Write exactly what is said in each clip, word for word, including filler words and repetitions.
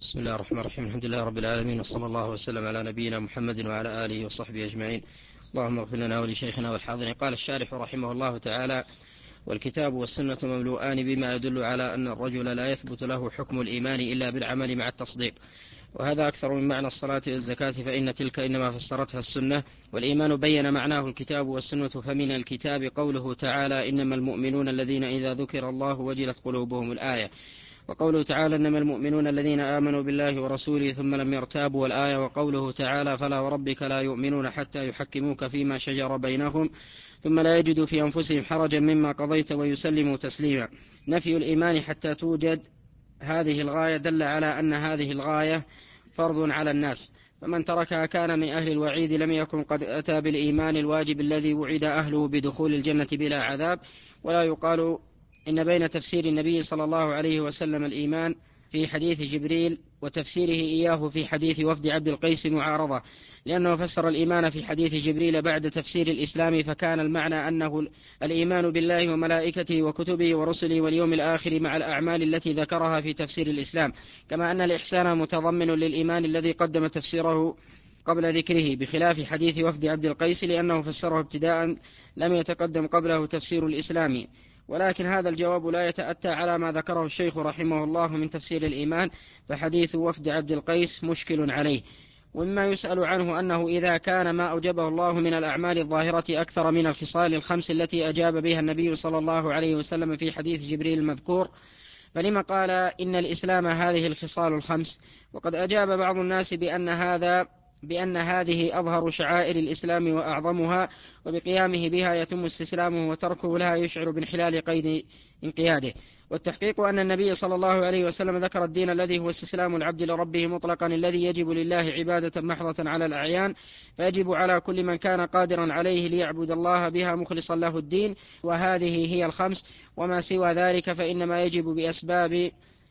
بسم الله الرحمن الرحيم. الحمد لله رب العالمين، وصلى الله وسلم على نبينا محمد وعلى آله وصحبه أجمعين. اللهم اغفر لنا ولشيخنا والحاضرين. قال الشارح رحمه الله تعالى: والكتاب والسنة مملوءان بما يدل على أن الرجل لا يثبت له حكم الإيمان إلا بالعمل مع التصديق، وهذا أكثر من معنى الصلاة والزكاة، فإن تلك إنما فسرتها السنة، والإيمان بين معناه الكتاب والسنة. فمن الكتاب قوله تعالى: إنما المؤمنون الذين إذا ذكر الله وجلت قلوبهم، الآية. وقوله تعالى: إنما المؤمنون الذين آمنوا بالله ورسوله ثم لم يرتابوا، والآية. وقوله تعالى: فلا وربك لا يؤمنون حتى يحكموك فيما شجر بينهم ثم لا يجدوا في أنفسهم حرجا مما قضيت ويسلموا تسليما. نفي الإيمان حتى توجد هذه الغاية دل على أن هذه الغاية فرض على الناس، فمن تركها كان من أهل الوعيد، لم يكن قد أتى بالإيمان الواجب الذي وعد أهله بدخول الجنة بلا عذاب. ولا يقال إن بين تفسير النبي صلى الله عليه وسلم الإيمان في حديث جبريل وتفسيره إياه في حديث وفد عبد القيس معارضة، لأنه فسر الإيمان في حديث جبريل بعد تفسير الإسلام، فكان المعنى أنه الإيمان بالله وملائكته وكتبه ورسله واليوم الآخر مع الأعمال التي ذكرها في تفسير الإسلام، كما أن الإحسان متضمن للإيمان الذي قدم تفسيره قبل ذكره، بخلاف حديث وفد عبد القيس لأنه فسره ابتداء لم يتقدم قبله تفسير الإسلام. ولكن هذا الجواب لا يتأتى على ما ذكره الشيخ رحمه الله من تفسير الإيمان، فحديث وفد عبد القيس مشكل عليه. ومما يسأل عنه أنه إذا كان ما أوجبه الله من الأعمال الظاهرة أكثر من الخصال الخمس التي أجاب بها النبي صلى الله عليه وسلم في حديث جبريل المذكور، فلما قال إن الإسلام هذه الخصال الخمس؟ وقد أجاب بعض الناس بأن هذا بأن هذه أظهر شعائر الإسلام وأعظمها، وبقيامه بها يتم استسلامه، وتركه لها يشعر بانحلال قيد انقياده. والتحقيق أن النبي صلى الله عليه وسلم ذكر الدين الذي هو استسلام العبد لربه مطلقا، الذي يجب لله عبادة محضة على الأعيان، فيجب على كل من كان قادرا عليه ليعبد الله بها مخلصا له الدين، وهذه هي الخمس. وما سوى ذلك فإنما يجب بأسباب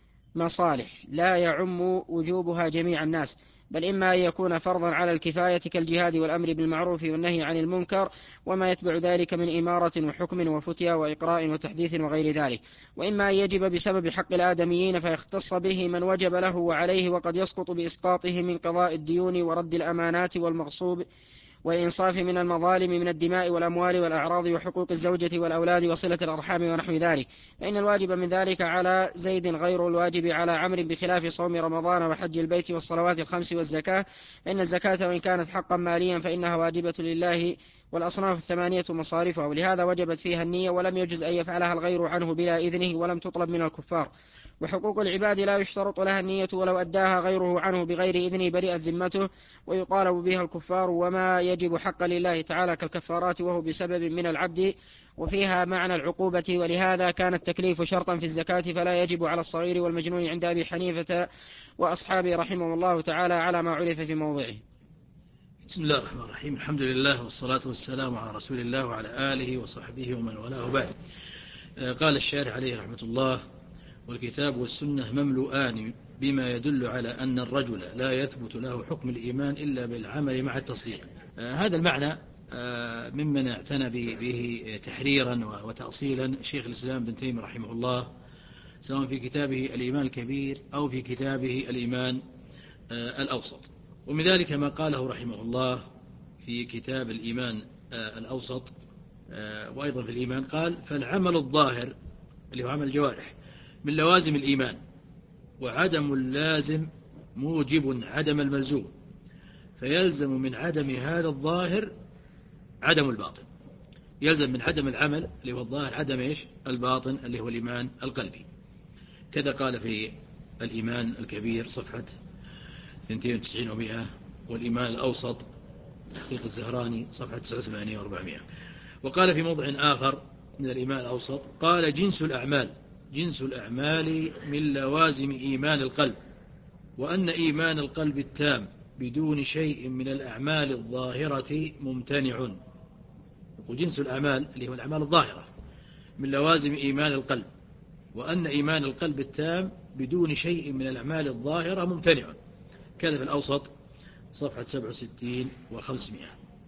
مصالح لا يعم وجوبها جميع الناس، بل إما أن يكون فرضا على الكفاية كالجهاد والأمر بالمعروف والنهي عن المنكر وما يتبع ذلك من إمارة وحكم وفتيا وإقراء وتحديث وغير ذلك، وإما أن يجب بسبب حق الآدميين فيختص به من وجب له وعليه، وقد يسقط بإسقاطه من قضاء الديون ورد الأمانات والمغصوب والإنصاف من المظالم من الدماء والأموال والأعراض وحقوق الزوجة والأولاد وصلة الأرحام ونحو ذلك، فإن الواجب من ذلك على زيد غير الواجب على عمرو، بخلاف صوم رمضان وحج البيت والصلوات الخمس والزكاة، فإن الزكاة وإن كانت حقا ماليا فإنها واجبة لله والأصناف الثمانية مصارفها، ولهذا وجبت فيها النية، ولم يجز أن يفعلها الغير عنه بلا إذنه، ولم تطلب من الكفار. وحقوق العباد لا يشترط لها النية، ولو أداها غيره عنه بغير إذنه برئت ذمته ويطالب بها الكفار. وما يجب حقا لله تعالى كالكفارات وهو بسبب من العبد، وفيها معنى العقوبة، ولهذا كان التكليف شرطا في الزكاة، فلا يجب على الصغير والمجنون عند أبي حنيفة وأصحابه رحمه الله تعالى على ما عرف في موضعه. بسم الله الرحمن الرحيم. الحمد لله والصلاة والسلام على رسول الله وعلى آله وصحبه ومن والاه، بعد. قال الشارح عليه رحمة الله: والكتاب والسنة مملوءان بما يدل على أن الرجل لا يثبت له حكم الإيمان إلا بالعمل مع التصديق. هذا المعنى ممن اعتنى به تحريرا وتأصيلا شيخ الإسلام بن تيمية رحمه الله، سواء في كتابه الإيمان الكبير أو في كتابه الإيمان الأوسط. ومن ذلك ما قاله رحمه الله في كتاب الإيمان الأوسط، وأيضا في الإيمان قال: فالعمل الظاهر اللي هو عمل الجوارح من لوازم الإيمان، وعدم اللازم موجب عدم الملزوم، فيلزم من عدم هذا الظاهر عدم الباطن. يلزم من عدم العمل اللي هو الظاهر عدم إيش؟ الباطن اللي هو الإيمان القلبي. كذا قال في الإيمان الكبير صفحة اثنين وتسعين ومئة، والإيمان الأوسط تحقيق الزهراني صفحة تسعة وثمانين وأربعمائة. وقال في موضع آخر من الإيمان الأوسط قال: جنس الأعمال جنس الأعمال من لوازم إيمان القلب، وأن إيمان القلب التام بدون شيء من الأعمال الظاهرة ممتنع. وجنس الأعمال اللي هو الأعمال الظاهرة من لوازم إيمان القلب، وأن إيمان القلب التام بدون شيء من الأعمال الظاهرة ممتنع. كذا في الأوسط صفحة سبعة وستين وخمسمائة.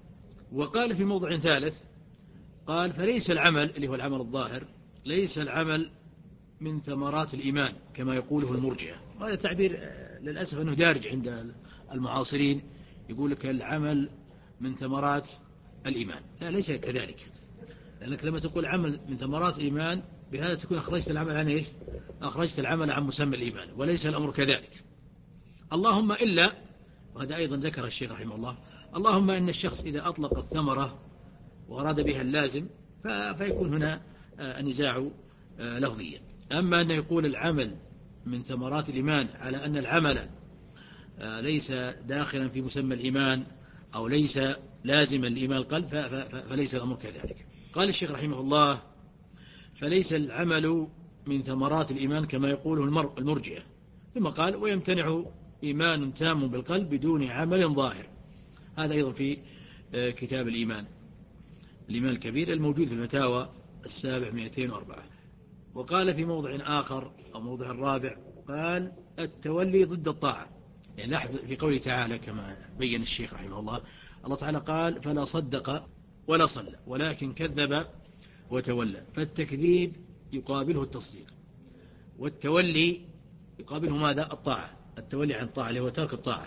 وقال في موضع ثالث قال: فليس العمل اللي هو العمل الظاهر ليس العمل من ثمرات الإيمان كما يقوله المرجئة. وهذا تعبير للأسف أنه دارج عند المعاصرين، يقول لك العمل من ثمرات الإيمان. لا، ليس كذلك، لأنك لما تقول عمل من ثمرات الإيمان بهذا تكون أخرجت العمل عن إيش؟ أخرجت العمل عن مسمى الإيمان، وليس الأمر كذلك. اللهم إلا، وهذا أيضا ذكر الشيخ رحمه الله، اللهم إن الشخص إذا أطلق الثمرة وأراد بها اللازم فيكون هنا النزاع لفظيا. أما أن يقول العمل من ثمرات الإيمان على أن العمل ليس داخلا في مسمى الإيمان أو ليس لازما لإيمان القلب فليس الأمر كذلك. قال الشيخ رحمه الله: فليس العمل من ثمرات الإيمان كما يقوله المرجئة. ثم قال: ويمتنع إيمان تام بالقلب بدون عمل ظاهر. هذا أيضا في كتاب الإيمان الإيمان الكبير الموجود في الفتاوى السابع مئتين وأربعة. وقال في موضع آخر أو موضع رابع، قال: التولي ضد الطاعة. يعني لاحظ في قوله تعالى كما بين الشيخ رحمه الله، الله تعالى قال: فلا صدق ولا صلى ولكن كذب وتولى. فالتكذيب يقابله التصديق، والتولي يقابله ماذا؟ الطاعة. التولي عن الطاعة اللي هو ترك الطاعة.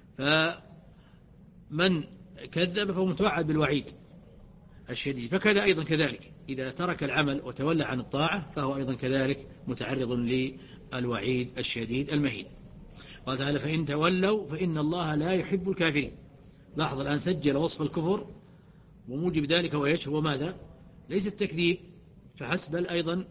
فمن كذب فهو متوعد بالوعيد الشديد، فكذا أيضا كذلك إذا ترك العمل وتولى عن الطاعة فهو أيضا كذلك متعرض للوعيد الشديد المهين. قال تعالى: فإن تولوا فإن الله لا يحب الكافرين. لاحظ الآن سجل وصف الكفر، وموجب ذلك هو ايش؟ هو ماذا؟ ليس التكذيب فحسب، بل أيضا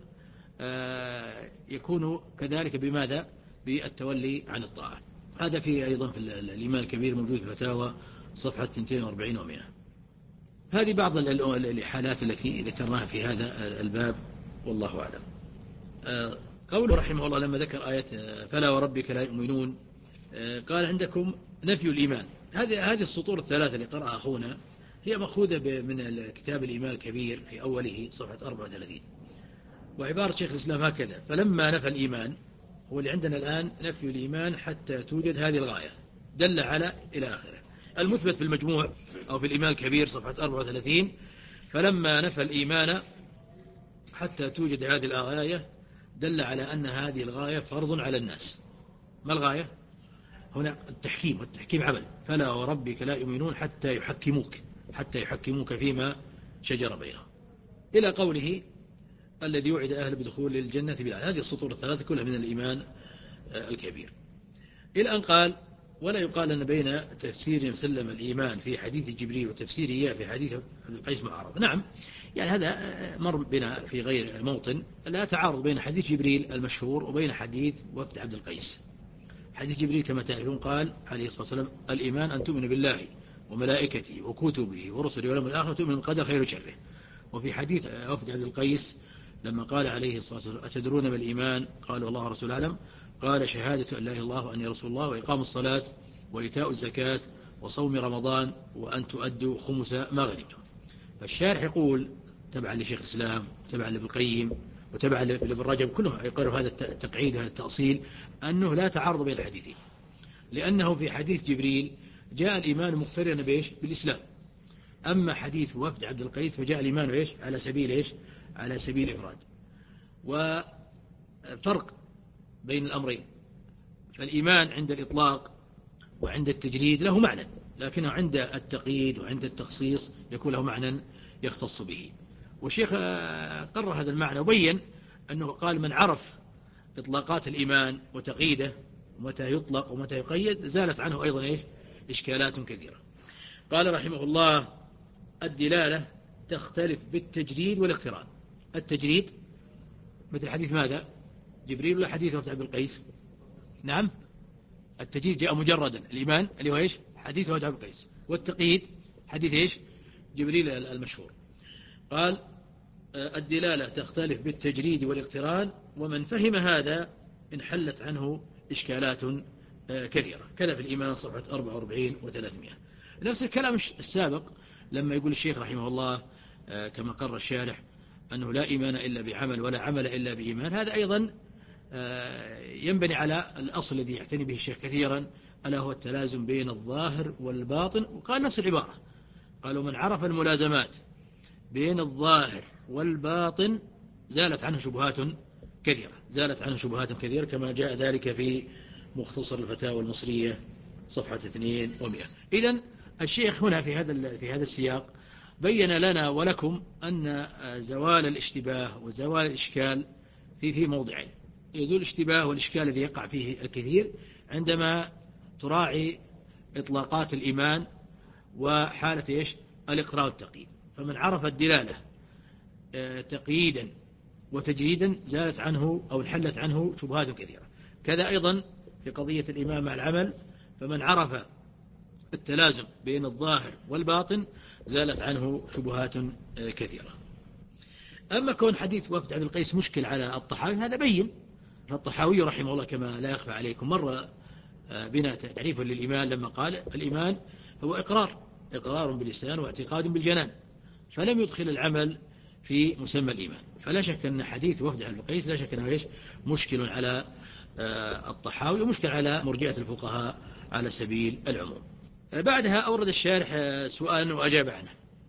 يكون كذلك بماذا؟ بالتولي عن الطاعة. هذا فيه أيضا في الإيمان الكبير موجود في الفتاوى صفحة اثنين وأربعين ومئة. هذه بعض الحالات التي ذكرناها في هذا الباب، والله أعلم. قوله رحمه الله لما ذكر آية فلا وربك لا يؤمنون، قال: عندكم نفي الإيمان. هذه هذه السطور الثلاثة اللي قرأها أخونا هي مأخوذة من كتاب الإيمان الكبير في أوله صفحة أربعة وثلاثين. وعبارة شيخ الإسلام هكذا: فلما نفى الإيمان، هو اللي عندنا الآن نفي الإيمان حتى توجد هذه الغاية، دل على إلى آخره. المثبت في المجموع أو في الإيمان الكبير صفحة أربعة وثلاثين: فلما نفى الإيمان حتى توجد هذه الغاية دل على أن هذه الغاية فرض على الناس. ما الغاية؟ هنا التحكيم، والتحكيم عمل. فلا وربك لا يؤمنون حتى يحكموك حتى يحكموك فيما شجر بينهم، إلى قوله: الذي يوعد أهل بدخول الجنة بالعدل. هذه السطور الثلاثة كلها من الإيمان الكبير، إلى أن قال: ولا يقال أن بين تفسير مسلم الإيمان في حديث جبريل وتفسير إياه في حديث القيس معارض. نعم، يعني هذا مر بنا في غير موطن، لا تعارض بين حديث جبريل المشهور وبين حديث وفد عبد القيس. حديث جبريل كما تعرفون قال عليه الصلاة والسلام: الإيمان أن تؤمن بالله وملائكته وكتبه ورسله واليوم الآخر تؤمن بالقدر خير وشره. وفي حديث وفد عبد القيس لما قال عليه الصلاة والسلام: أتدرون ما الإيمان؟ قالوا: الله ورسوله أعلم. قال: شهادة أن لا إله إلا الله وأني رسول الله وإقام الصلاة وإيتاء الزكاة وصوم رمضان وأن تؤدوا خمس ما غنمتم. فالشارح يقول تبعا لشيخ الإسلام تبعا لابن القيم وتبعا لابن رجب، كلهم يقرروا هذا التقعيد هذا التأصيل، أنه لا تعارض بين الحديثين، لأنه في حديث جبريل جاء الإيمان مقترنا بإيش؟ بالإسلام. أما حديث وفد عبد القيس فجاء الإيمان إيش؟ على سبيل إيش؟ على سبيل إفراد. وفرق بين الأمرين، فالإيمان عند الإطلاق وعند التجريد له معنى، لكنه عند التقييد وعند التخصيص يكون له معنى يختص به. والشيخ قرر هذا المعنى وبين أنه قال: من عرف إطلاقات الإيمان وتقييده ومتى يطلق ومتى يقيد زالت عنه أيضا إيش؟ إشكالات كثيرة. قال رحمه الله: الدلالة تختلف بالتجريد والاقتران. التجريد مثل حديث ماذا؟ جبريل ولا حديث وفد عبد القيس؟ نعم، التجريد جاء مجردا، الإيمان اللي هو إيش؟ حديث وفد عبد القيس. والتقييد حديث إيش؟ جبريل المشهور. قال: الدلالة تختلف بالتجريد والاقتران، ومن فهم هذا انحلت عنه إشكالات كثيرة. كذا في الإيمان صفحة أربعة وأربعين وثلاثمائة. نفس الكلام السابق لما يقول الشيخ رحمه الله كما قرر الشارح أنه لا إيمان إلا بعمل ولا عمل إلا بإيمان، هذا أيضا ينبني على الأصل الذي يعتني به الشيخ كثيرا، ألا هو التلازم بين الظاهر والباطن. وقال نفس العبارة، قالوا: من عرف الملازمات بين الظاهر والباطن زالت عنه شبهات كثيرة، زالت عنه شبهات كثيرة كما جاء ذلك في مختصر الفتاوى المصرية صفحة اثنين ومئة. إذن الشيخ هنا في هذا في هذا السياق بين لنا ولكم أن زوال الاشتباه وزوال الإشكال في في موضعين. يزول الاشتباه والإشكال الذي يقع فيه الكثير عندما تراعي إطلاقات الإيمان وحالة إيش الإقرار والتقييد. فمن عرف الدلالة تقييدا وتجريدا زالت عنه أو انحلت عنه شبهات كثيرة. كذا أيضا في قضية الإيمان مع العمل، فمن عرف التلازم بين الظاهر والباطن زالت عنه شبهات كثيرة. أما كون حديث وفد عبد القيس مشكل على الطحاوي هذا بين، فالطحاوي رحمه الله كما لا يخفى عليكم مر بنا تعريفا للإيمان لما قال الإيمان هو إقرار إقرار باللسان واعتقاد بالجنان، فلم يدخل العمل في مسمى الإيمان. فلا شك أن حديث وفد عبد القيس لا شك أنه إيش مشكل على الطحاوي ومشكل على مرجئة الفقهاء على سبيل العموم. بعدها أورد الشارح سؤالا وأجاب عنه.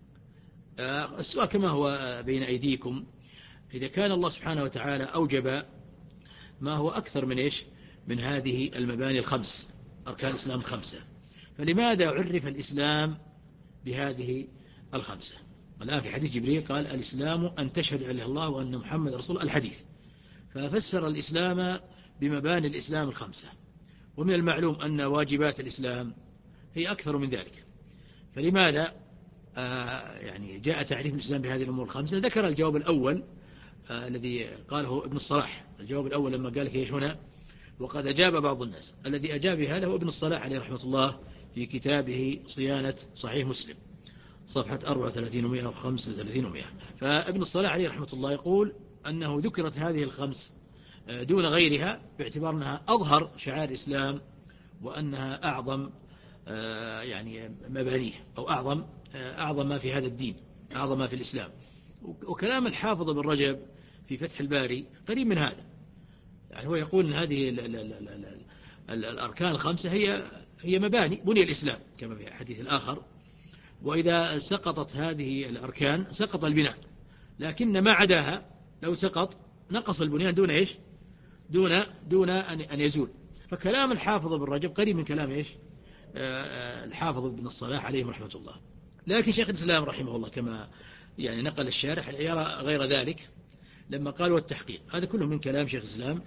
السؤال كما هو بين أيديكم: إذا كان الله سبحانه وتعالى أوجب ما هو أكثر من إيش من هذه المباني الخمس، أركان الإسلام خمسة، فلماذا عرف الإسلام بهذه الخمسة؟ الآن في حديث جبريل قال الإسلام أن تشهد أن الله وأن محمد رسول الحديث، ففسر الإسلام بمباني الإسلام الخمسة، ومن المعلوم أن واجبات الإسلام هي أكثر من ذلك، فلماذا آه يعني جاء تعريف الإسلام بهذه الأمور الخمسة؟ ذكر الجواب الأول آه الذي قاله ابن الصلاح. الجواب الأول لما قال ايش هنا: وقد أجاب بعض الناس. الذي أجاب بهذا هو ابن الصلاح عليه رحمة الله في كتابه صيانة صحيح مسلم صفحة أربعة وثلاثين ومئة وخمسة وثلاثين ومئة. فابن الصلاح عليه رحمة الله يقول أنه ذكرت هذه الخمس دون غيرها باعتبار أنها أظهر شعائر الإسلام وأنها أعظم يعني مبانيه أو أعظم أعظم ما في هذا الدين، أعظم ما في الإسلام. وكلام الحافظ بن رجب في فتح الباري قريب من هذا، يعني هو يقول أن هذه ال ال ال ال ال ال الأركان الخمسة هي هي مباني بني الإسلام كما في الحديث الآخر، وإذا سقطت هذه الأركان سقط البناء، لكن ما عداها لو سقط نقص البنيان دون إيش دون دون أن أن يزول. فكلام الحافظ بن رجب قريب من كلام إيش الحافظ بن الصلاح عليهم رحمة الله. لكن شيخ الإسلام رحمه الله كما يعني نقل الشارح يرى غير ذلك لما قال والتحقيق. هذا كله من كلام شيخ الإسلام.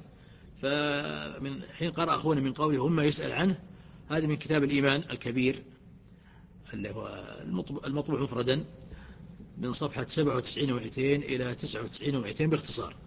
فمن حين قرأ أخونا من قوله هم يسأل عنه، هذا من كتاب الإيمان الكبير اللي هو المطبوع مفردا من صفحة سبعة وتسعين ومئتين إلى تسعة وتسعين ومئتين باختصار.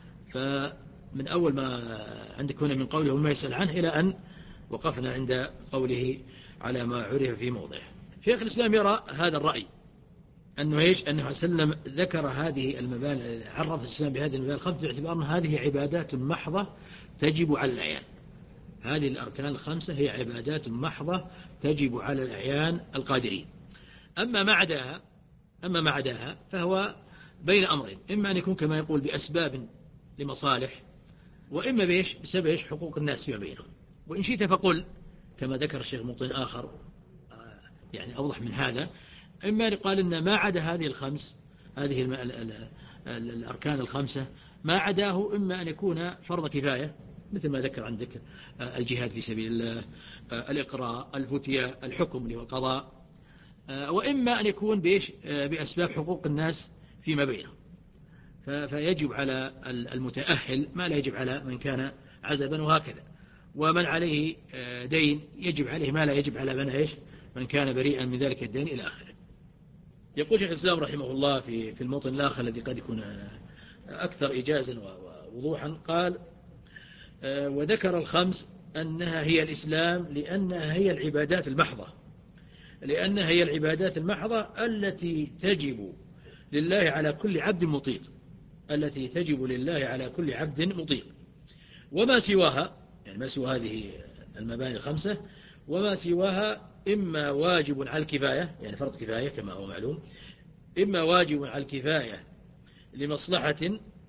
فمن أول ما عندك هنا من قوله هم يسأل عنه إلى أن وقفنا عند قوله على ما عرف في موضعه. شيخ الإسلام يرى هذا الرأي أنه إيش أنه سلم ذكر هذه المباني، عرف الإسلام بهذه المباني الخمس باعتبار أن هذه عبادات محضة تجب على الأعيان. هذه الأركان الخمسة هي عبادات محضة تجب على الأعيان القادرين. أما ما عداها أما ما عداها فهو بين أمرين: إما أن يكون كما يقول بأسباب لمصالح، وإما بيش بسبب إيش حقوق الناس فيما بينهم. وإن شئت فقل كما ذكر الشيخ موطن آخر يعني أوضح من هذا: إما قال إن ما عدا هذه الخمس هذه ال ال ال ال الأركان الخمسة ما عداه إما أن يكون فرض كفاية مثل ما ذكر عندك الجهاد في سبيل الله، الإقراء، الفتية، الحكم اللي هو القضاء، وإما أن يكون بإيش بأسباب حقوق الناس فيما بينهم، فيجب على المتأهل ما لا يجب على من كان عزبا، وهكذا. ومن عليه دين يجب عليه ما لا يجب على من إيش من كان بريئا من ذلك الدين إلى آخره. يقول شيخ الإسلام رحمه الله في في الموطن الآخر الذي قد يكون أكثر إيجازا ووضوحا، قال وذكر الخمس أنها هي الإسلام لأنها هي العبادات المحضة لأنها هي العبادات المحضة التي تجب لله على كل عبد مطيق التي تجب لله على كل عبد مطيق وما سواها يعني ما سوى هذه المباني الخمسة وما سواها إما واجب على الكفاية يعني فرض كفاية كما هو معلوم، إما واجب على الكفاية لمصلحة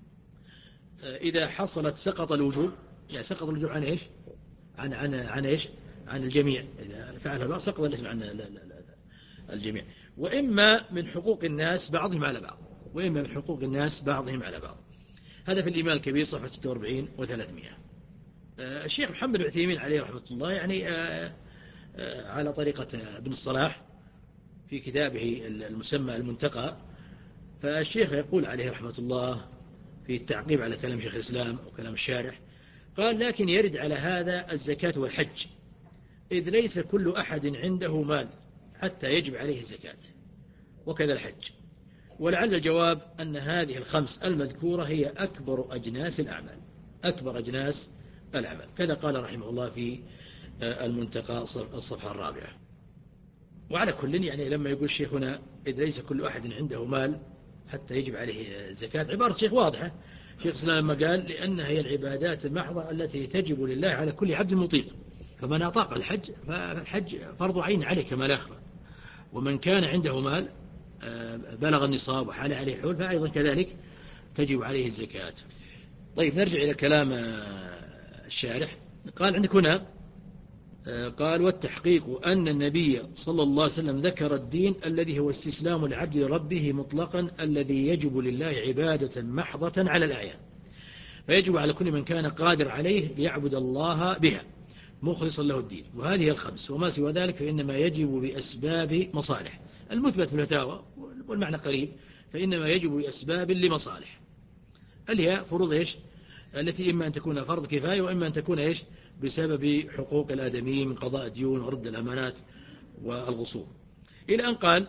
إذا حصلت سقط الوجوب، يعني سقط الوجوب عن إيش عن عن عن إيش عن الجميع، إذا فعل هذا سقط الاسم عن لا لا لا الجميع، وإما من حقوق الناس بعضهم على بعض وإما من حقوق الناس بعضهم على بعض. هذا في الإيمان الكبير صفحة ستة وأربعين وثلاثمائة. الشيخ محمد بن عثيمين عليه رحمة الله يعني على طريقة ابن الصلاح في كتابه المسمى المنتقى، فالشيخ يقول عليه رحمة الله في التعقيب على كلام شيخ الإسلام أو كلام الشارح، قال: لكن يرد على هذا الزكاة والحج، إذ ليس كل أحد عنده مال حتى يجب عليه الزكاة، وكذا الحج. ولعل الجواب أن هذه الخمس المذكورة هي أكبر أجناس الأعمال، أكبر أجناس الأعمال، كذا قال رحمه الله في المنتقى الصفحة الرابعة. وعلى كل يعني لما يقول شيخنا إذ ليس كل أحد عنده مال حتى يجب عليه الزكاة، عبارة شيخ واضحة. شيخ الإسلام لما قال: لأنها هي العبادات المحضة التي تجب لله على كل عبد مطيق، فمن أطاق الحج فالحج فرض عين عليه كما لا يخفى، ومن كان عنده مال بلغ النصاب وحال عليه حول فأيضا كذلك تجب عليه الزكاة. طيب نرجع إلى كلام الشارح. قال عندك هنا، قال: والتحقيق أن النبي صلى الله عليه وسلم ذكر الدين الذي هو استسلام العبد لربه مطلقا، الذي يجب لله عبادة محضة على الأعيان، فيجب على كل من كان قادر عليه ليعبد الله بها مخلصا له الدين، وهذه الخمس، وما سوى ذلك فإنما يجب بأسباب مصالح، المثبت في الفتاوى والمعنى قريب، فإنما يجب بأسباب لمصالح، اللي هي فروض إيش؟ التي إما أن تكون فرض كفاية، وإما أن تكون إيش؟ بسبب حقوق الآدميين من قضاء الديون ورد الأمانات والغصوب، إلى أن قال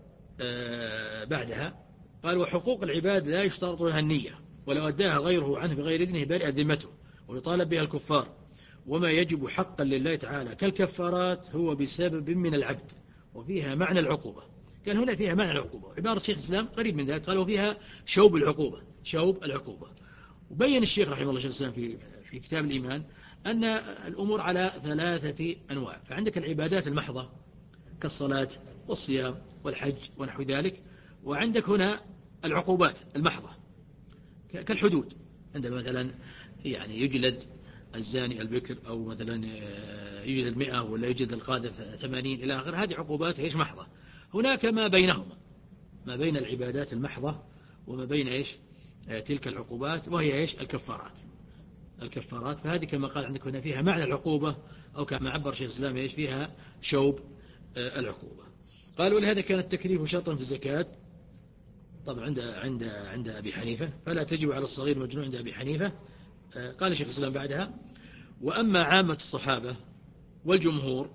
آه بعدها، قال: وحقوق العباد لا يشترط لها النية، ولو أداها غيره عنه بغير إذنه برئت ذمته ويطالب بها الكفار، وما يجب حقا لله تعالى كالكفارات هو بسبب من العبد، وفيها معنى العقوبة. كان هنا فيها معنى العقوبة، عبارة شيخ الإسلام قريب من ذلك، قالوا فيها شوب العقوبة، شوب العقوبة. وبين الشيخ رحمه الله شيخ الإسلام في في كتاب الإيمان أن الأمور على ثلاثة أنواع. فعندك العبادات المحضة كالصلاة والصيام والحج ونحو ذلك، وعندك هنا العقوبات المحضة كالحدود، عندما مثلا يعني يجلد الزاني البكر، أو مثلا يجلد مئة ولا يجلد القاذف ثمانين إلى آخر، هذه عقوبات إيش؟ محضة. هناك ما بينهما، ما بين العبادات المحضة وما بين إيش؟ تلك العقوبات، وهي إيش؟ الكفارات، الكفارات. فهذه كما قال عندك هنا فيها معنى العقوبة، أو كما عبر شيخ الإسلام إيش؟ فيها شوب العقوبة. قال: ولهذا كان التكليف شرطا في الزكاة، طبعا عند عند عند أبي حنيفة، فلا تجب على الصغير المجنون عند أبي حنيفة. قال شيخ الإسلام بعدها: وأما عامة الصحابة والجمهور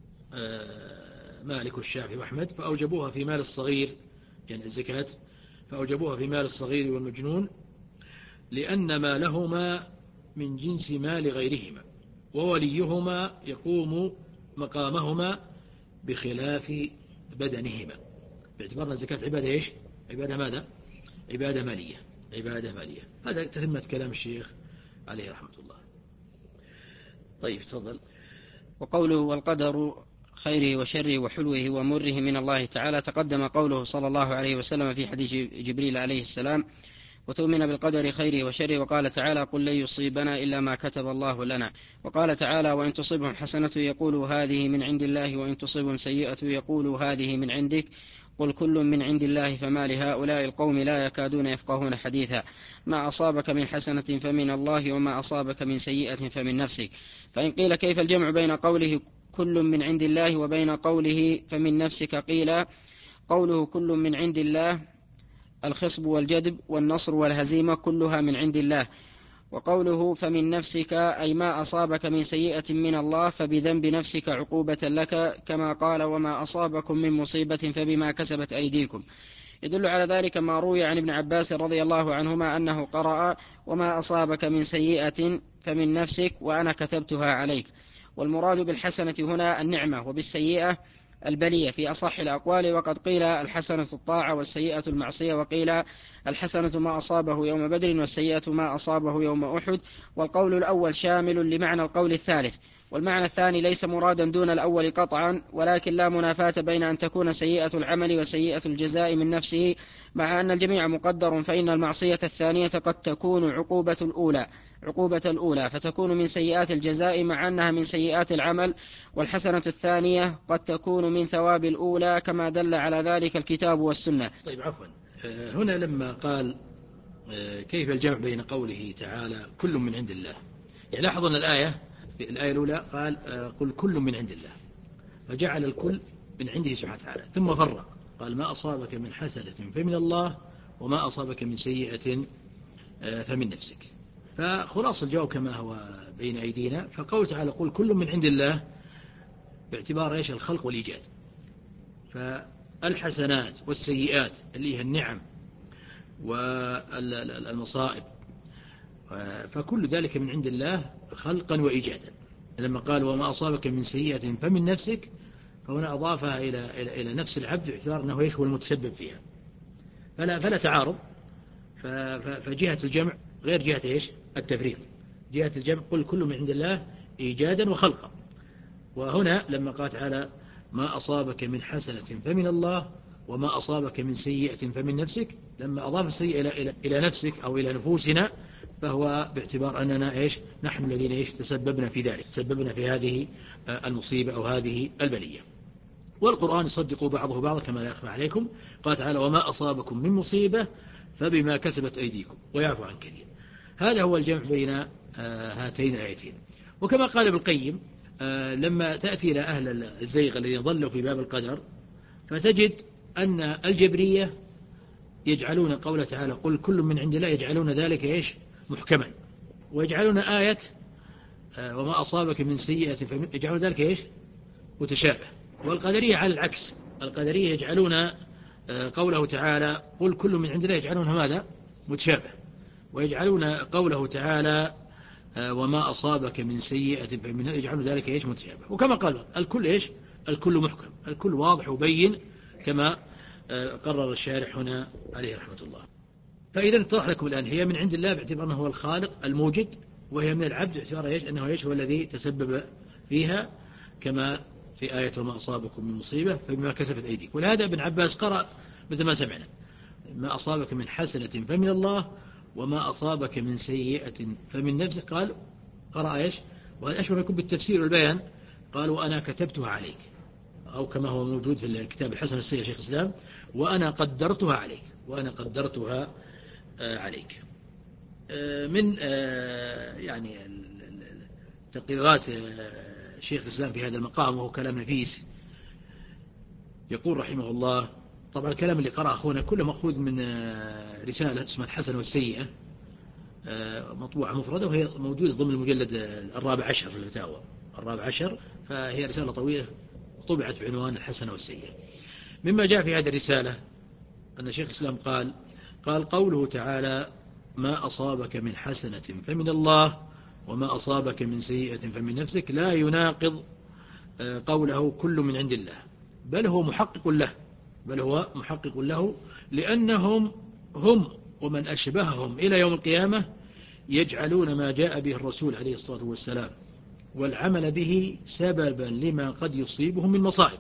مالك والشافعي وأحمد فأوجبوها في مال الصغير، يعني الزكاة، فأوجبوها في مال الصغير والمجنون، لأن مالهما من جنس مال غيرهما، ووليهما يقوم مقامهما بخلاف بدنهما، باعتبارنا الزكاة عبادة إيش؟ عبادة ماذا؟ عبادة مالية، عبادة مالية. هذا تتمة كلام الشيخ عليه رحمة الله. طيب تفضل. وقوله: والقدر خيره وشره وحلوه ومره من الله تعالى، تقدم قوله صلى الله عليه وسلم في حديث جبريل عليه السلام: وتؤمن بالقدر خيره وشره. وقال تعالى: قل لن يصيبنا إلا ما كتب الله لنا. وقال تعالى: وإن تصبهم حسنة يقولوا هذه من عند الله، وإن تصبهم سيئة يقولوا هذه من عندك، قل كل من عند الله فما لهؤلاء القوم لا يكادون يفقهون حديثا، ما أصابك من حسنة فمن الله، وما أصابك من سيئة فمن نفسك. فإن قيل كيف الجمع بين قوله كل من عند الله وبين قوله فمن نفسك؟ قيل قوله كل من عند الله الخصب والجدب والنصر والهزيمة كلها من عند الله، وقوله فمن نفسك أي ما أصابك من سيئة من الله فبذنب نفسك عقوبة لك، كما قال: وما أصابكم من مصيبة فبما كسبت أيديكم. يدل على ذلك ما روي عن ابن عباس رضي الله عنهما أنه قرأ: وما أصابك من سيئة فمن نفسك وأنا كتبتها عليك. والمراد بالحسنة هنا النعمة، وبالسيئة البلية في أصح الأقوال. وقد قيل الحسنة الطاعة والسيئة المعصية، وقيل الحسنة ما أصابه يوم بدر والسيئة ما أصابه يوم أحد. والقول الأول شامل لمعنى القول الثالث، والمعنى الثاني ليس مرادا دون الأول قطعا، ولكن لا منافاة بين أن تكون سيئة العمل وسيئة الجزاء من نفسه، مع أن الجميع مقدر، فإن المعصية الثانية قد تكون عقوبة الأولى عقوبة الأولى فتكون من سيئات الجزاء مع أنها من سيئات العمل، والحسنة الثانية قد تكون من ثواب الأولى، كما دل على ذلك الكتاب والسنة. طيب عفوا، هنا لما قال كيف الجمع بين قوله تعالى كل من عند الله؟ يعني لاحظوا أن الآية في الآية الأولى قال قل كل من عند الله، فجعل الكل من عنده سبحانه وتعالى، ثم فرق قال ما أصابك من حسنة فمن الله وما أصابك من سيئة فمن نفسك. فخلاص الجواب كما هو بين أيدينا، فقول تعالى قل كل من عند الله باعتبار إيش؟ الخلق والإيجاد. فالحسنات والسيئات اللي هي النعم والمصائب فكل ذلك من عند الله خلقا وإيجادا. لما قال وما أصابك من سيئة فمن نفسك، فهنا أضافها إلى إلى إلى نفس العبد باعتبار أنه إيش هو المتسبب فيها، فلا فلا تعارض. فجهة الجمع غير جهة إيش؟ التفريق. جهة الجمع قل كل من عند الله إيجادا وخلقا. وهنا لما قال تعالى ما أصابك من حسنة فمن الله وما أصابك من سيئة فمن نفسك، لما أضاف السيئة إلى, إلى, إلى نفسك أو إلى نفوسنا، فهو باعتبار أننا إيش؟ نحن الذين إيش؟ تسببنا في ذلك، تسببنا في هذه المصيبة أو هذه البلية. والقرآن يصدق بعضه بعضا كما لا يخفى عليكم. قال تعالى وما أصابكم من مصيبة فبما كسبت أيديكم ويعفو عن كثير. هذا هو الجمع بين هاتين الآيتين. وكما قال ابن القيم لما تأتي إلى أهل الزيغ الذين ظلوا في باب القدر، فتجد أن الجبرية يجعلون قوله تعالى قل كل من عند الله، يجعلون ذلك إيش؟ محكما، ويجعلون آية وما أصابك من سيئة يجعلون ذلك إيش؟ متشابه. والقدرية على العكس، القدرية يجعلون قوله تعالى قل كل من عند الله يجعلونها ماذا؟ متشابه. ويجعلون قوله تعالى وما أصابك من سيئة فمن يجعلون ذلك إيش؟ متشابه. وكما قال الكل إيش؟ الكل محكم، الكل واضح وبين كما قرر الشارح هنا عليه رحمة الله. فإذا اتضح لكم الآن هي من عند الله باعتبار أنه هو الخالق الموجد، وهي من العبد باعتبار إيش؟ أنه إيش؟ هو الذي تسبب فيها، كما في آية وما أصابكم من مصيبة فبما كسبت أيديكم. ولهذا ابن عباس قرأ مثل ما سمعنا ما أصابك من حسنة فمن الله وما أصابك من سيئة فمن نفسك، قال قرأ إيش؟ وهذا أشبه ما يكون بالتفسير والبيان، قال وأنا كتبتها عليك، أو كما هو موجود في الكتاب الحسن السيئة شيخ الإسلام وأنا قدرتها عليك، وأنا قدرتها عليك. من يعني تقريرات شيخ الإسلام في هذا المقام، وهو كلام نفيس، يقول رحمه الله، طبعا الكلام اللي قرأ أخونا كله مأخوذ من رسالة اسمها الحسنة والسيئة، مطبوعة مفردة، وهي موجودة ضمن المجلد الرابع عشر في الفتاوى الرابع عشر، فهي رسالة طويلة طبعت بعنوان الحسنة والسيئة. مما جاء في هذه الرسالة أن شيخ الإسلام قال قال قوله تعالى ما أصابك من حسنة فمن الله وما أصابك من سيئة فمن نفسك لا يناقض قوله كل من عند الله، بل هو محقق له بل هو محقق له لأنهم هم ومن أشبههم إلى يوم القيامة يجعلون ما جاء به الرسول عليه الصلاة والسلام والعمل به سببا لما قد يصيبهم من مصائب،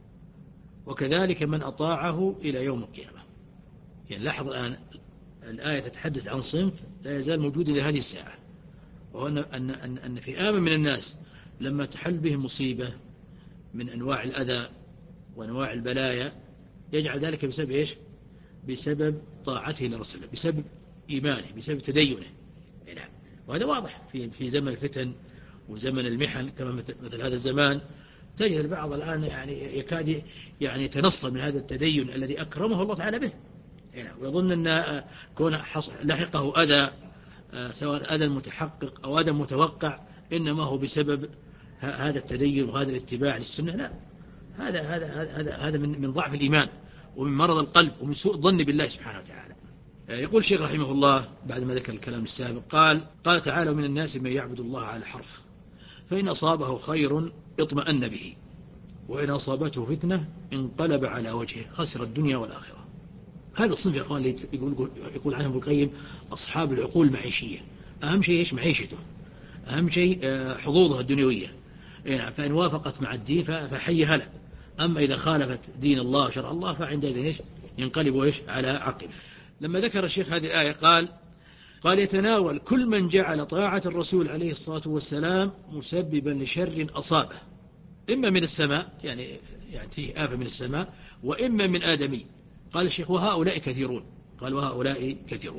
وكذلك من أطاعه إلى يوم القيامة. يعني لاحظ الآن الآية تتحدث عن صنف لا يزال موجود إلى هذه الساعة، وهو أن, أن, أن, أن في آمن من الناس لما تحل بهم مصيبة من أنواع الأذى وأنواع البلايا يجعل ذلك بسبب إيش؟ بسبب طاعته لرسوله، بسبب إيمانه، بسبب تدينه. نعم. وهذا واضح في في زمن الفتن وزمن المحن، كما مثل, مثل هذا الزمان تجد البعض الآن يعني يكاد يعني يتنصل من هذا التدين الذي أكرمه الله تعالى به، ويظن أن كون لحقه أذى سواء أذى متحقق أو أذى متوقع إنما هو بسبب هذا التدين وهذا الاتباع للسنة. لا، هذا هذا هذا هذا من من ضعف الإيمان ومن مرض القلب ومن سوء الظن بالله سبحانه وتعالى. يقول الشيخ رحمه الله بعد ما ذكر الكلام السابق قال قال تعالى ومن الناس من يعبد الله على حرف فإن أصابه خير اطمأن به وإن أصابته فتنة انقلب على وجهه خسر الدنيا والآخرة. هذا الصنف يا أخوان اللي يقول, يقول عنهم ابن القيم أصحاب العقول المعيشية، أهم شيء إيش؟ معيشته، أهم شيء حظوظها الدنيوية. يعني فإن وافقت مع الدين فحي هلا، أما إذا خالفت دين الله وشرع الله فعندئذ إيش؟ ينقلب إيش؟ على عقب. لما ذكر الشيخ هذه الآية قال قال يتناول كل من جعل طاعة الرسول عليه الصلاة والسلام مسببا لشر أصابه إما من السماء، يعني يأتيه آفة من السماء، وإما من آدمي. قال الشيخ وهؤلاء كثيرون قال وهؤلاء كثيرون.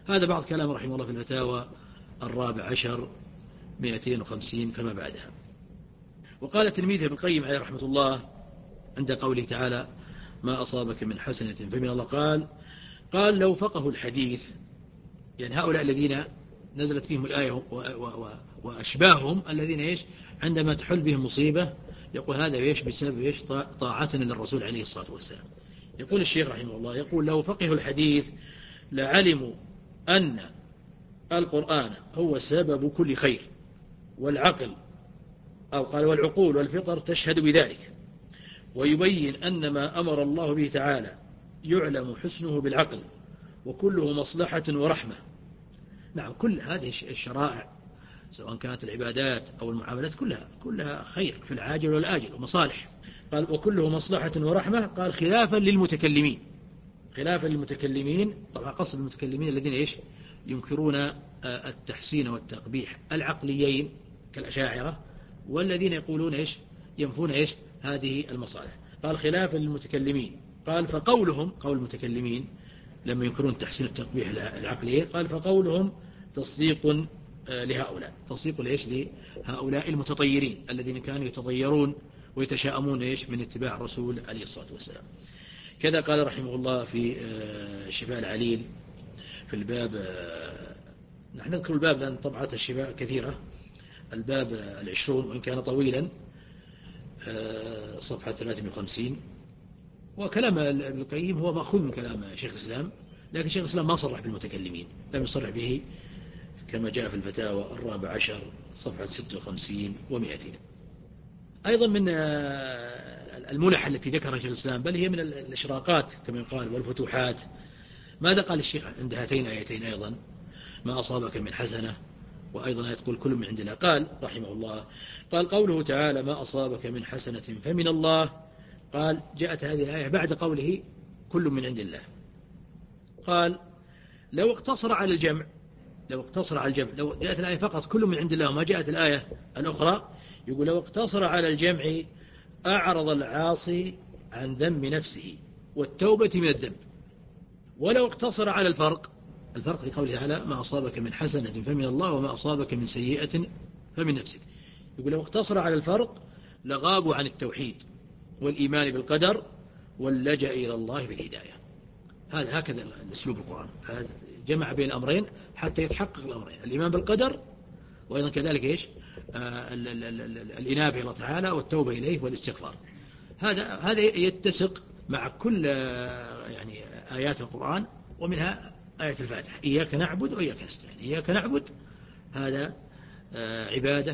هذا بعض كلام رحمه الله في الفتاوى الرابع عشر مئتين وخمسين فما بعدها. وقال تلميذه ابن القيم عليه رحمة الله عند قوله تعالى ما أصابك من حسنة فمن الله، قال قال لو فقهوا الحديث، يعني هؤلاء الذين نزلت فيهم الآية وأشباههم الذين إيش عندما تحل بهم مصيبة يقول هذا إيش بسبب إيش طاعتنا للرسول عليه الصلاة والسلام. يقول الشيخ رحمه الله يقول لو فقهوا الحديث لعلموا أن القرآن هو سبب كل خير، والعقل أو قال والعقول والفطر تشهد بذلك، ويبين أن ما أمر الله به تعالى يعلم حسنه بالعقل وكله مصلحة ورحمة. نعم، كل هذه الشرائع سواء كانت العبادات أو المعاملات كلها كلها خير في العاجل والآجل ومصالح. قال وكله مصلحة ورحمة، قال خلافا للمتكلمين، خلافا للمتكلمين طبعا قصد المتكلمين الذين إيش ينكرون التحسين والتقبيح العقليين كالأشاعرة، والذين يقولون إيش ينفون إيش هذه المصالح. قال خلافا للمتكلمين، قال فقولهم قول المتكلمين لما ينكرون التحسين والتقبيح العقليين قال فقولهم تصديق لهؤلاء، تصديق لإيش لهؤلاء المتطيرين الذين كانوا يتطيرون ويتشاءمون إيش من اتباع الرسول عليه الصلاة والسلام. كذا قال رحمه الله في شفاء العليل في الباب، نحن نذكر الباب لأن طبعات الشفاء كثيرة، الباب العشرون وإن كان طويلا صفحة ثلاثمائة وخمسين. وكلام ابن القيم هو مأخوذ من كلام شيخ الإسلام، لكن شيخ الإسلام ما صرح بالمتكلمين، لم يصرح به كما جاء في الفتاوى الرابع عشر صفحة ستة وخمسين ومئتين. أيضا من الملح التي ذكرها شيخ الإسلام بل هي من الإشراقات كما يقال والفتوحات. ماذا قال الشيخ عند هاتين آيتين أيضا ما أصابك من حسنة، وأيضا تقول كل من عند الله؟ قال رحمه الله قال قوله تعالى ما أصابك من حسنة فمن الله، قال جاءت هذه الآية بعد قوله كل من عند الله. قال لو اقتصر على الجمع لو اقتصر على الجمع لو جاءت الآية فقط كل من عند الله وما جاءت الآية الأخرى، يقول لو اقتصر على الجمع أعرض العاصي عن ذنب نفسه والتوبة من الذنب، ولو اقتصر على الفرق الفرق في قوله تعالى ما أصابك من حسنة فمن الله وما أصابك من سيئة فمن نفسك، يقول لو اقتصر على الفرق لغابوا عن التوحيد والإيمان بالقدر واللجأ إلى الله بالهداية. هذا هكذا الأسلوب القرآن، جمع بين الأمرين حتى يتحقق الأمرين، الإيمان بالقدر وأيضا كذلك إيش آه الإنابة إلى الله تعالى والتوبة إليه والاستغفار. هذا هذا يتسق مع كل آه يعني آيات القرآن، ومنها آية الفاتحة إياك نعبد وإياك نستعين. إياك نعبد هذا آه عبادة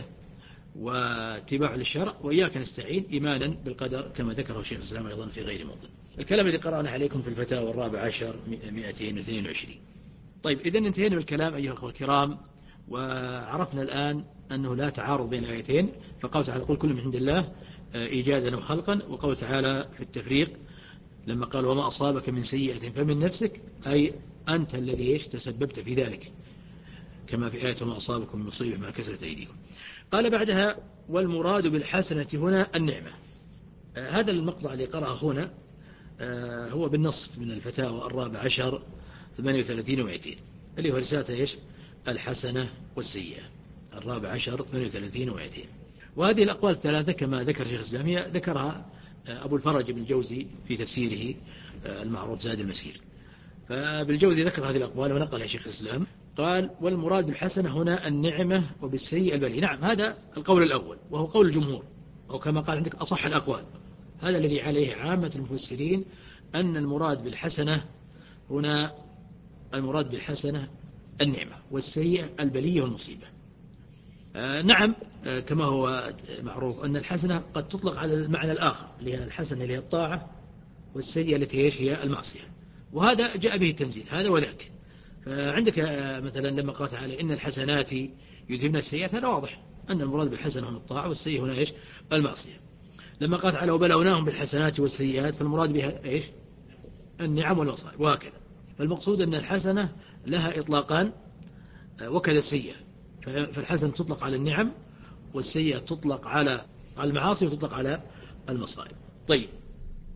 واتباع للشرع، وإياك نستعين إيمانا بالقدر كما ذكره شيخ الإسلام أيضا في غير موضع. الكلام الذي قرأنا عليكم في الفتاوى الرابع عشر مئتين واثنين وعشرين. طيب إذن انتهينا من الكلام أيها الأخوة الكرام، وعرفنا الآن أنه لا تعارض بين الآيتين، فقال تعالى قل كل من عند الله إيجادا وخلقا، وقال تعالى في التفريق لما قال وما أصابك من سيئة فمن نفسك، أي أنت الذي تسببت في ذلك، كما في آية وما أصابكم من مصيبة ما كسبت أيديكم. قال بعدها والمراد بالحسنة هنا النعمة. آه هذا المقطع اللي قرأ أخونا آه هو بالنصف من الفتاوى الرابع عشر ثمانية وثلاثين ومئتين، اللي هو رسالة إيش الحسنة والسيئة الرابع عشر ثمانية وثلاثين ومئتين. وهذه الأقوال الثلاثة كما ذكر شيخ الإسلامية ذكرها آه أبو الفرج بن الجوزي في تفسيره آه المعروف زاد المسير. فبالجوزي ذكر هذه الأقوال ونقلها شيخ الإسلام. قال والمراد بالحسنة هنا النعمة وبالسيئة البلية. نعم، هذا القول الأول وهو قول الجمهور، أو كما قال عندك أصح الأقوال، هذا الذي عليه عامة المفسرين أن المراد بالحسنة هنا المراد بالحسنة النعمة والسيئة البلية والمصيبة. آه نعم، آه كما هو معروف أن الحسنة قد تطلق على المعنى الآخر اللي هي الحسنة اللي هي الطاعة، والسيئة التي هي المعصية، وهذا جاء به التنزيل هذا وذاك. فعندك مثلا لما قال تعالى إن الحسنات يذهبن السيئات، هذا واضح أن المراد بالحسنة هنا الطاعة والسيئة هنا إيش المعصية. لما قال تعالى وبلوناهم بالحسنات والسيئات، فالمراد بها إيش النعم والمصائب، وهكذا. فالمقصود أن الحسنة لها إطلاقان وكذا السيئة، فالحسنة تطلق على النعم والسيئة تطلق على المعاصي وتطلق على المصائب. طيب،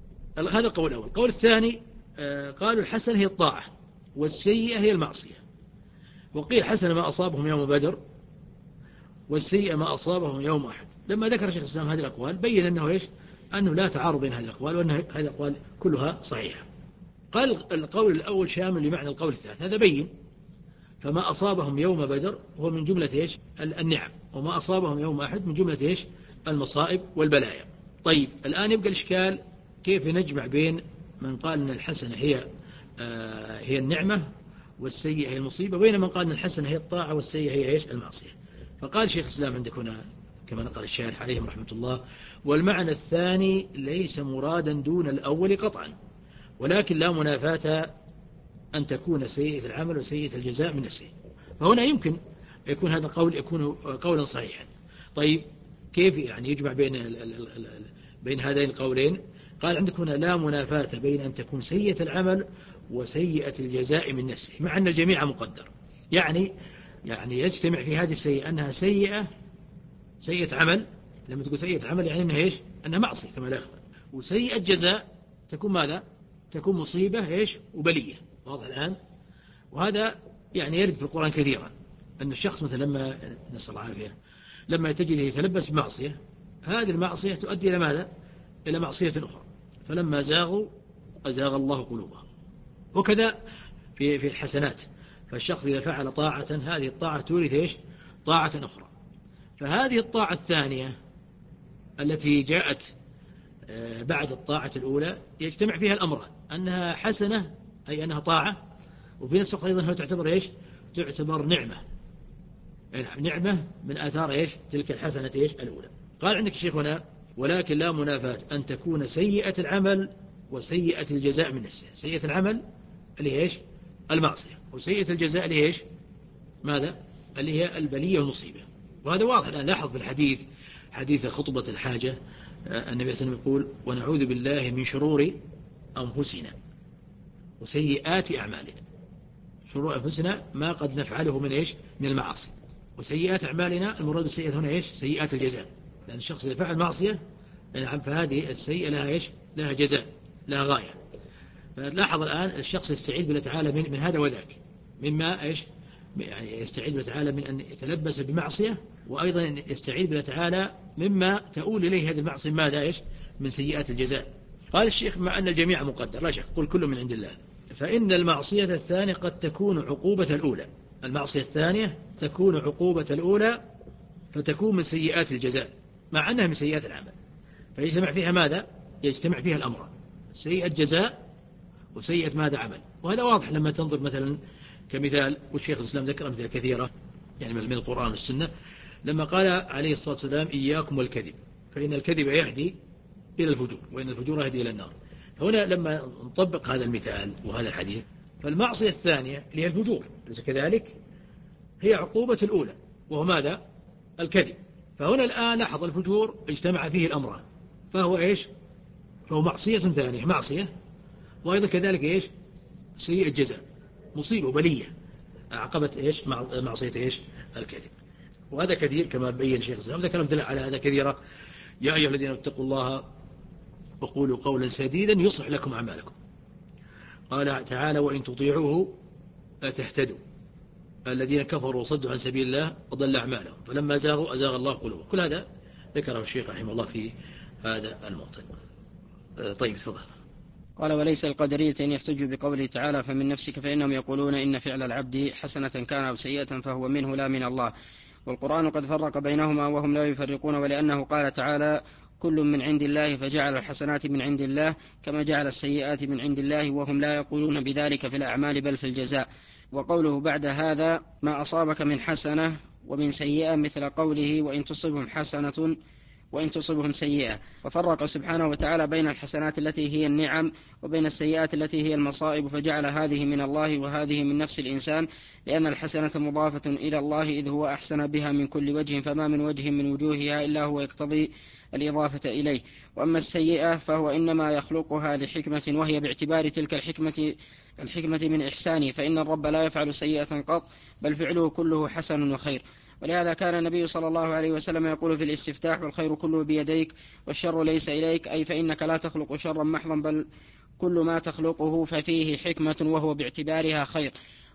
هذا القول الأول. القول الثاني قالوا الحسنة هي الطاعة والسيئة هي المعصية. وقيل حسن ما أصابهم يوم بدر والسيئة ما أصابهم يوم أحد. لما ذكر شيخ الإسلام هذه الأقوال بين أنه إيش؟ أنه لا تعارض بين هذه الأقوال وأن هذه الأقوال كلها صحيحة. قال القول الأول شامل لمعنى القول الثالث، هذا بين. فما أصابهم يوم بدر هو من جملة إيش؟ النعم، وما أصابهم يوم أحد من جملة إيش؟ المصائب والبلايا. طيب الآن يبقى الإشكال كيف نجمع بين من قال أن الحسنة هي آه هي النعمة والسيئة هي المصيبة، بين من قال أن الحسنة هي الطاعة والسيئة هي إيش؟ المعصية. فقال شيخ الإسلام عندك هنا كما نقل الشارح عليهم رحمة الله: والمعنى الثاني ليس مرادا دون الأول قطعا، ولكن لا منافاة أن تكون سيئة العمل وسيئة الجزاء من نفسه. فهنا يمكن يكون هذا القول يكون قولا صحيحا. طيب كيف يعني يجمع بين ال ال ال بين هذين القولين؟ قال عندك هنا لا منافاة بين أن تكون سيئة العمل وسيئة الجزاء من نفسه، مع أن الجميع مقدر. يعني يعني يجتمع في هذه السيئة أنها سيئة سيئة عمل. لما تقول سيئة عمل يعني أنها إيش؟ أنها معصية كما لا يخفى. وسيئة جزاء تكون ماذا؟ تكون مصيبة إيش؟ وبلية. واضح الآن؟ وهذا يعني يرد في القرآن كثيرا، أن الشخص مثلا لما نسأل الله العافية لما تجده يتلبس بمعصية، هذه المعصية تؤدي إلى ماذا؟ إلى معصية أخرى. فلما زاغوا أزاغ الله قلوبهم. وكذا في في الحسنات، فالشخص إذا فعل طاعة هذه الطاعة تورث إيش؟ طاعة أخرى. فهذه الطاعة الثانية التي جاءت بعد الطاعة الأولى يجتمع فيها الأمران، أنها حسنة أي أنها طاعة، وفي نفس الوقت أيضا هو تعتبر إيش؟ تعتبر نعمة، نعمة من آثار إيش؟ تلك الحسنة إيش؟ الأولى. قال عندك الشيخ هنا: ولكن لا منافاة أن تكون سيئة العمل وسيئة الجزاء من نفسه. سيئة العمل اللي هي إيش؟ المعصية، وسيئة الجزاء اللي هي إيش؟ ماذا؟ اللي هي البلية والمصيبة. وهذا واضح الآن. لاحظ في الحديث، حديث خطبة الحاجة، النبي صلى الله عليه وسلم يقول: ونعوذ بالله من شرور أنفسنا وسيئات أعمالنا. شرور أنفسنا ما قد نفعله من إيش؟ من المعاصي. وسيئات أعمالنا المراد بالسيئات هنا إيش؟ سيئات الجزاء. لأن الشخص إذا فعل معصية فهذه السيئة لها إيش؟ لها جزاء، لها غاية. فلاحظ الآن الشخص يستعيد بالله تعالى من, من هذا وذاك، مما إيش؟ يعني يستعيد بالله تعالى من أن يتلبس بمعصية، وأيضا يستعيد بالله تعالى مما تؤول إليه هذه المعصية ماذا إيش؟ من سيئات الجزاء. قال الشيخ: مع أن الجميع مقدر، لا شك، قل كل من عند الله. فإن المعصية الثانية قد تكون عقوبة الأولى. المعصية الثانية تكون عقوبة الأولى، فتكون من سيئات الجزاء مع أنها من سيئات العمل. فيجتمع فيها ماذا؟ يجتمع فيها الأمر: سيئة جزاء وسيئة ماذا؟ عمل. وهذا واضح لما تنظر مثلا كمثال، والشيخ الإسلام ذكر أمثلة كثيرة يعني من القرآن والسنة، لما قال عليه الصلاة والسلام: إياكم والكذب فإن الكذب يهدي إلى الفجور وإن الفجور يهدي إلى النار. هنا لما نطبق هذا المثال وهذا الحديث، فالمعصية الثانية اللي هي الفجور ليس كذلك هي عقوبة الأولى، وهو ماذا؟ الكذب. فهنا الآن لاحظ الفجور اجتمع فيه الأمران، فهو إيش؟ فهو معصية ثانية، معصية، وأيضا كذلك إيش؟ سيئة جزاء، مصيبة وبلية عقبت إيش؟ معصية إيش؟ الكذب. وهذا كثير كما بين شيخ الإسلام، ذكر أمثلة على هذا كثيرة: يا أيها الذين اتقوا الله وقولوا قولا سديدا يصلح لكم أعمالكم. قال تعالى: وإن تطيعوه تهتدوا. الذين كفروا وصدوا عن سبيل الله وضل أعمالهم فلما زاغوا أزاغ الله قلوبهم. كل هذا ذكره الشيخ رحمه الله في هذا الموطن. طيب تفضل. قال: وليس القدرية أن يحتجوا بقوله تعالى: فمن نفسك، فإنهم يقولون إن فعل العبد حسنة كان أو سيئة فهو منه لا من الله، والقرآن قد فرق بينهما وهم لا يفرقون، ولأنه قال تعالى: كل من عند الله، فجعل الحسنات من عند الله كما جعل السيئات من عند الله، وهم لا يقولون بذلك في الأعمال بل في الجزاء. وقوله بعد هذا: ما أصابك من حسنة ومن سيئة، مثل قوله: وإن تصبهم حسنة وإن تصبهم سيئة. وفرق سبحانه وتعالى بين الحسنات التي هي النعم وبين السيئات التي هي المصائب، فجعل هذه من الله وهذه من نفس الإنسان، لأن الحسنة مضافة إلى الله إذ هو أحسن بها من كل وجه، فما من وجه من وجوهها إلا هو يقتضي الإضافة إليه. وأما السيئة فهو إنما يخلقها لحكمة، وهي باعتبار تلك الحكمة الحكمة من إحسانه، فإن الرب لا يفعل سيئة قط بل فعله كله حسن وخير. ولهذا كان النبي صلى الله عليه وسلم يقول في الاستفتاح: والخير كله بيديك والشر ليس إليك، أي فإنك لا تخلق شرا محضا بل كل ما تخلقه ففيه حكمة وهو باعتبارها خير.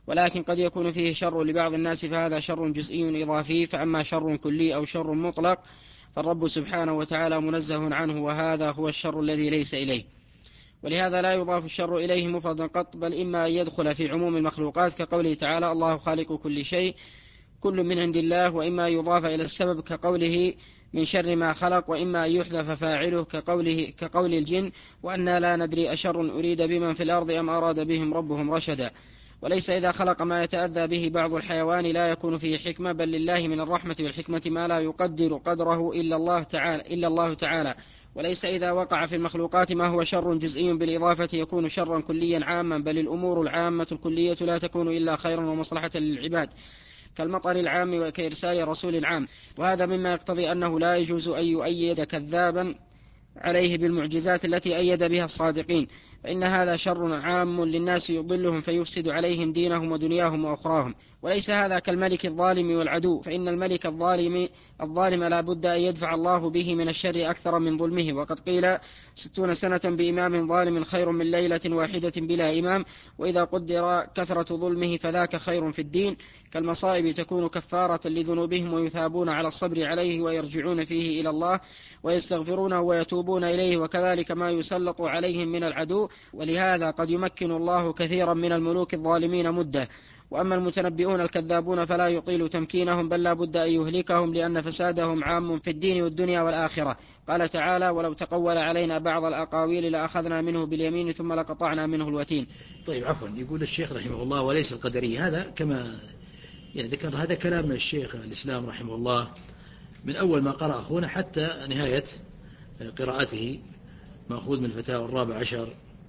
ولكن قد يكون فيه شر لبعض الناس، فهذا شر جزئي إضافي. فأما شر كلي أو شر مطلق فالرب سبحانه وتعالى منزه عنه، وهذا هو الشر الذي ليس إليه. ولهذا لا يضاف الشر إليه مفردا قط، بل إما أن يدخل في عموم المخلوقات كقوله تعالى الله خالق كل شيء كل من عند الله، وإما يضاف إلى السبب كقوله من شر ما خلق، وإما أن يحذف فاعله كقوله كقول الجن وأنا لا ندري أشر أريد بمن في الأرض أم أراد بهم ربهم رشدا. وليس إذا خلق ما يتأذى به بعض الحيوان لا يكون فيه حكمة، بل لله من الرحمة والحكمة ما لا يقدر قدره إلا الله تعالى, إلا الله تعالى. وليس إذا وقع في المخلوقات ما هو شر جزئي بالإضافة يكون شرا كليا عاما، بل الأمور العامة الكلية لا تكون إلا خيرا ومصلحة للعباد، كالمطر العام وكإرسال رسول عام. وهذا مما يقتضي أنه لا يجوز أن يؤيد كذابا عليه بالمعجزات التي أيد بها الصادقين، فإن هذا شر عام للناس يضلهم فيفسد عليهم دينهم ودنياهم وأخراهم. وليس هذا كالملك الظالم والعدو، فإن الملك الظالم الظالم لا بد أن يدفع الله به من الشر أكثر من ظلمه. وقد قيل ستون سنة بإمام ظالم خير من ليلة واحدة بلا إمام، وإذا قدر كثرة ظلمه فذاك خير في الدين. كالمصائب تكون كفارة لذنوبهم ويثابون على الصبر عليه ويرجعون فيه إلى الله ويستغفرونه ويتوبون إليه، وكذلك ما يسلط عليهم من العدو. ولهذا قد يمكن الله كثيرا من الملوك الظالمين مدة. وأما المتنبئون الكذابون فلا يطيل تمكينهم، بل لا بد أن يهلكهم، لأن فسادهم عام في الدين والدنيا والآخرة. قال تعالى ولو تقول علينا بعض الأقاويل لأخذنا منه باليمين ثم لقطعنا منه الوتين. طيب عفوا، يقول الشيخ رحمه الله وليس القدرية، هذا كما يعني ذكر هذا كلام الشيخ الإسلام رحمه الله من أول ما قرأ أخونا حتى نهاية قراءته، مأخوذ من الفتاوى الرابع عشر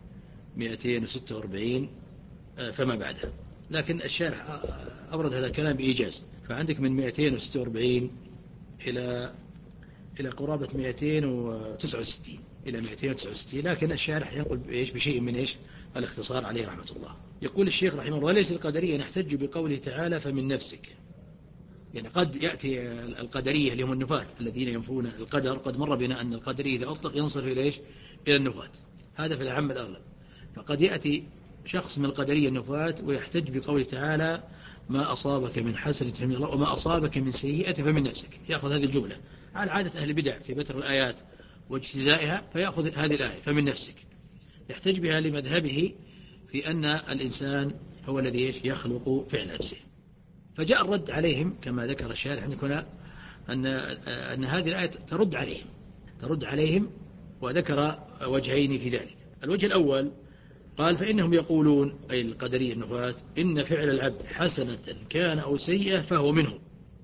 مئتين وستة وأربعين فما بعدها. لكن الشارح أورد هذا الكلام بإيجاز، فعندك من مئتين وستة وأربعين إلى إلى قرابة مئتين وتسعة وستين إلى مئتين وتسعة وستين، لكن الشارح ينقل بإيش بشيء من إيش الاختصار عليه رحمة الله. يقول الشيخ رحمه الله وليس القدرية نحتج بقوله تعالى فمن نفسك. يعني قد يأتي القدرية اللي هم النفاة الذين ينفون القدر، قد مر بنا أن القدرية إذا أطلق ينصرف إلى إيش إلى النفاة، هذا في العام الأغلب. فقد يأتي شخص من القدرية النفاة ويحتج بقوله تعالى ما أصابك من حسنة فمن الله وما أصابك من سيئة فمن نفسك، يأخذ هذه الجملة على عادة أهل البدع في بتر الآيات واجتزائها، فيأخذ هذه الآية فمن نفسك يحتج بها لمذهبه في أن الإنسان هو الذي يخلق فعل نفسه. فجاء الرد عليهم كما ذكر الشارح هنا أن, أن هذه الآية ترد عليهم ترد عليهم وذكر وجهين في ذلك. الوجه الأول قال فإنهم يقولون أي القدرية النفاة إن فعل العبد حسنة كان أو سيئة فهو منه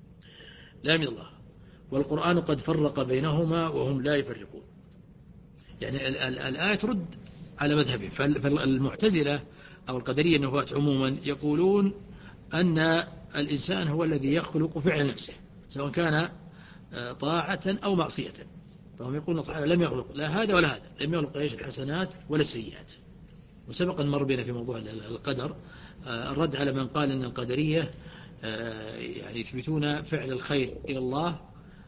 لا من الله، والقرآن قد فرق بينهما وهم لا يفرقون. يعني الآية ترد على مذهبهم. فالمعتزلة أو القدرية النفاة عموما يقولون أن الإنسان هو الذي يخلق فعل نفسه سواء كان طاعة أو معصية. فهم يقولون تعالى لم يخلق لا هذا ولا هذا، لم يخلق إيش الحسنات ولا السيئات. وسبق مر بنا في موضوع القدر الرد على من قال أن القدرية يعني يثبتون فعل الخير إلى الله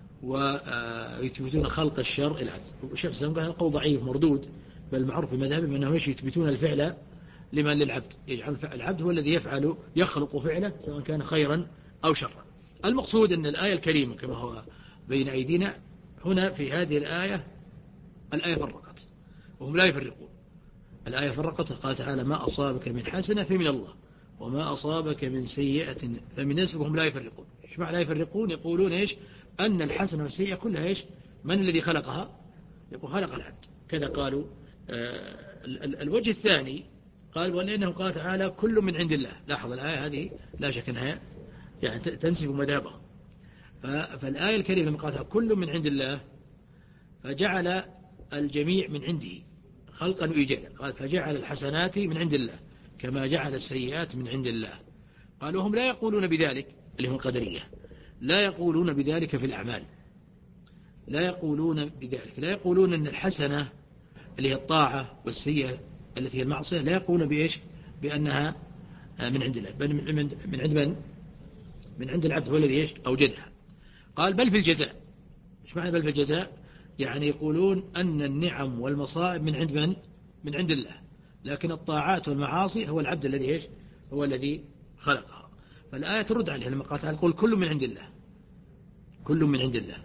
ويثبتون خلق الشر إلى العبد. والشيخ الإسلام قال هذا قول ضعيف مردود، بل معروف في مذهبهم أنهم يثبتون الفعل لمن للعبد، يجعل العبد هو الذي يفعل يخلق فعله سواء كان خيرا أو شرا. المقصود أن الآية الكريمة كما هو بين أيدينا هنا في هذه الآية، الآية فرقت وهم لا يفرقون. الآية فرقت، قال تعالى ما أصابك من حسنة فمن الله وما أصابك من سيئة فمن نفسك، وهم لا يفرقون. إيش معنى لا يفرقون؟ يقولون إيش أن الحسنة والسيئة كلها إيش من الذي خلقها؟ يقول خلق العبد. كذا قالوا. آه الوجه الثاني قال ولأنه قال تعالى كل من عند الله. لاحظ الآية هذه لا شك أنها يعني تنسب مذهبه. فالآية الكريمة لما قالها كل من عند الله فجعل الجميع من عنده خلقا وإيجادا. قال فجعل الحسنات من عند الله كما جعل السيئات من عند الله. قالوا هم لا يقولون بذلك اللي هم القدرية، لا يقولون بذلك في الأعمال، لا يقولون بذلك، لا يقولون أن الحسنة اللي هي الطاعة والسيئة التي هي المعصية لا يقولون بإيش بأنها من عند الله، بل من عند من؟ من عند العبد هو الذي إيش أوجدها. قال بل في الجزاء. إيش معنى بل في الجزاء؟ يعني يقولون أن النعم والمصائب من عند من؟ من عند الله، لكن الطاعات والمعاصي هو العبد الذي إيش هو الذي خلقها. فالآية ترد عليها لما قال تعالى قل كل من عند الله، كل من عند الله.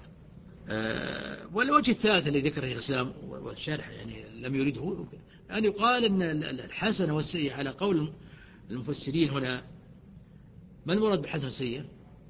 أه والوجه الثالث الذي ذكره الإسلام والشارح يعني لم يريده أن يقال أن الحسنة والسيئة على قول المفسرين هنا. ما المراد بالحسنة والسيئة؟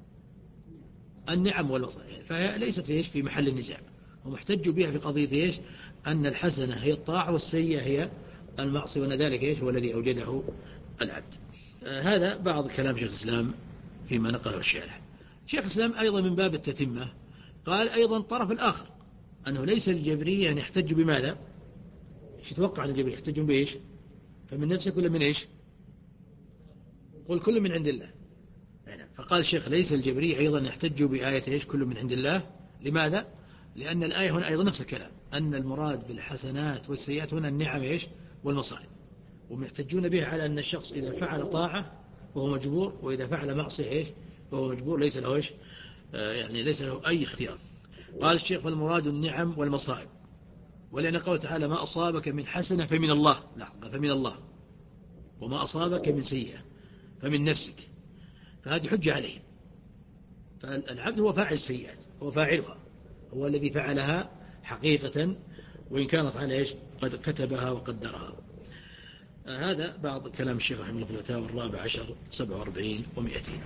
النعم والمصائب، فهي ليست في إيش في محل النزاع، هم احتجوا بها في قضية إيش أن الحسنة هي الطاعة والسيئة هي المعصية، وأن ذلك إيش هو الذي أوجده العبد. آه هذا بعض كلام شيخ الإسلام فيما نقله الشارح. شيخ الإسلام أيضا من باب التتمة قال أيضا الطرف الآخر أنه ليس الجبرية أن يحتج بماذا؟ ايش يتوقع أن الجبرية يحتجون بإيش؟ فمن نفسك ولا من إيش؟ قل كل من عند الله. فقال الشيخ ليس الجبرية أيضا يحتجوا بآية إيش كل من عند الله. لماذا؟ لأن الآية هنا أيضا نفس الكلام، أن المراد بالحسنات والسيئات هنا النعم إيش والمصائب، ومحتجون به على أن الشخص إذا فعل طاعة وهو مجبور، وإذا فعل معصية إيش وهو مجبور ليس له إيش آه يعني ليس له أي اختيار. قال الشيخ فالمراد النعم والمصائب، ولأن قوله تعالى ما أصابك من حسنة فمن الله، لا فمن الله، وما أصابك من سيئة فمن نفسك، فهذه حجة عليه. فالعبد هو فاعل السيئات، هو فاعلها، هو الذي فعلها حقيقة وإن كانت على إيش قد كتبها وقدرها. آه هذا بعض كلام الشيخ رحمه الله في الفتاوى الرابع عشر سبعة وأربعين ومئتين.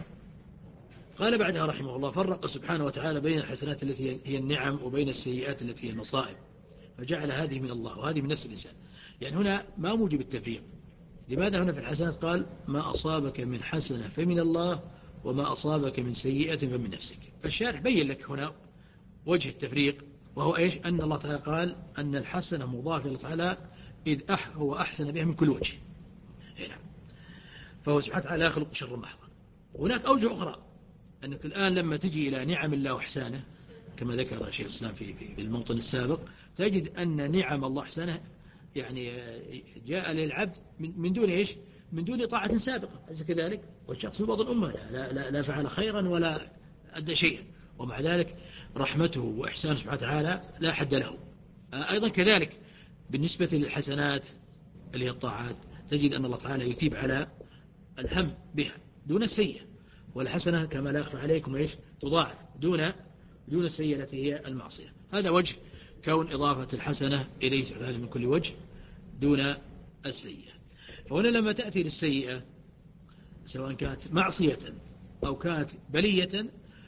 قال بعدها رحمه الله فرق سبحانه وتعالى بين الحسنات التي هي النعم وبين السيئات التي هي المصائب، فجعل هذه من الله وهذه من نفس الإنسان. يعني هنا ما موجب التفريق. لماذا هنا في الحسنات قال ما أصابك من حسنة فمن الله وما أصابك من سيئة فمن نفسك؟ فالشارح بين لك هنا وجه التفريق، وهو إيش أن الله تعالى قال أن الحسنة مضافة الله تعالى إذ أح هو أحسن بها من كل وجه. هنا فهو سبحانه وتعالى يخلق شر محضا. هناك أوجه أخرى، أنك الآن لما تجي إلى نعم الله وإحسانه كما ذكر شيخ الإسلام في في الموطن السابق، تجد أن نعم الله وإحسانه يعني جاء للعبد من دون إيش من دون طاعة سابقة، أليس كذلك؟ والشخص في بطن أمه لا, لا, لا فعل خيرا ولا أدى شيئا، ومع ذلك رحمته وإحسانه سبحانه وتعالى لا حد له. أيضا كذلك بالنسبة للحسنات اللي هي الطاعات، تجد أن الله تعالى يثيب على الهم بها دون السيئة، والحسنة كما لا يخفى عليكم إيش تضاعف دون دون السيئة التي هي المعصية. هذا وجه كون إضافة الحسنة إليه سبحانه وتعالى من كل وجه دون السيئة. فهنا لما تأتي للسيئة سواء كانت معصية أو كانت بلية،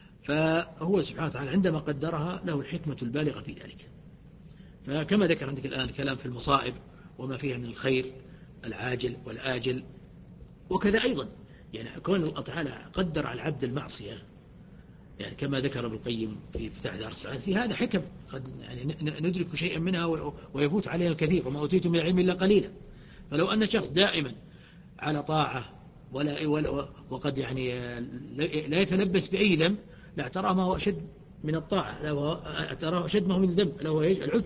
فهو سبحانه وتعالى عندما قدرها له الحكمة البالغة في ذلك. فكما ذكر عندك الآن كلام في المصائب وما فيها من الخير العاجل والآجل، وكذا أيضا يعني كون الله تعالى قدر على العبد المعصية، يعني كما ذكر ابن القيم في فتح دار السعادة في هذا حكم قد يعني ندرك شيئا منها ويفوت علينا الكثير، وما أوتيتم من العلم إلا قليلا. فلو أن شخص دائما على طاعة ولا وقد يعني لا يتلبس بأي ذنب لاعتراه ما هو أشد من الطاعة، لو اعتراه أشد ما هو من الذنب، له العجب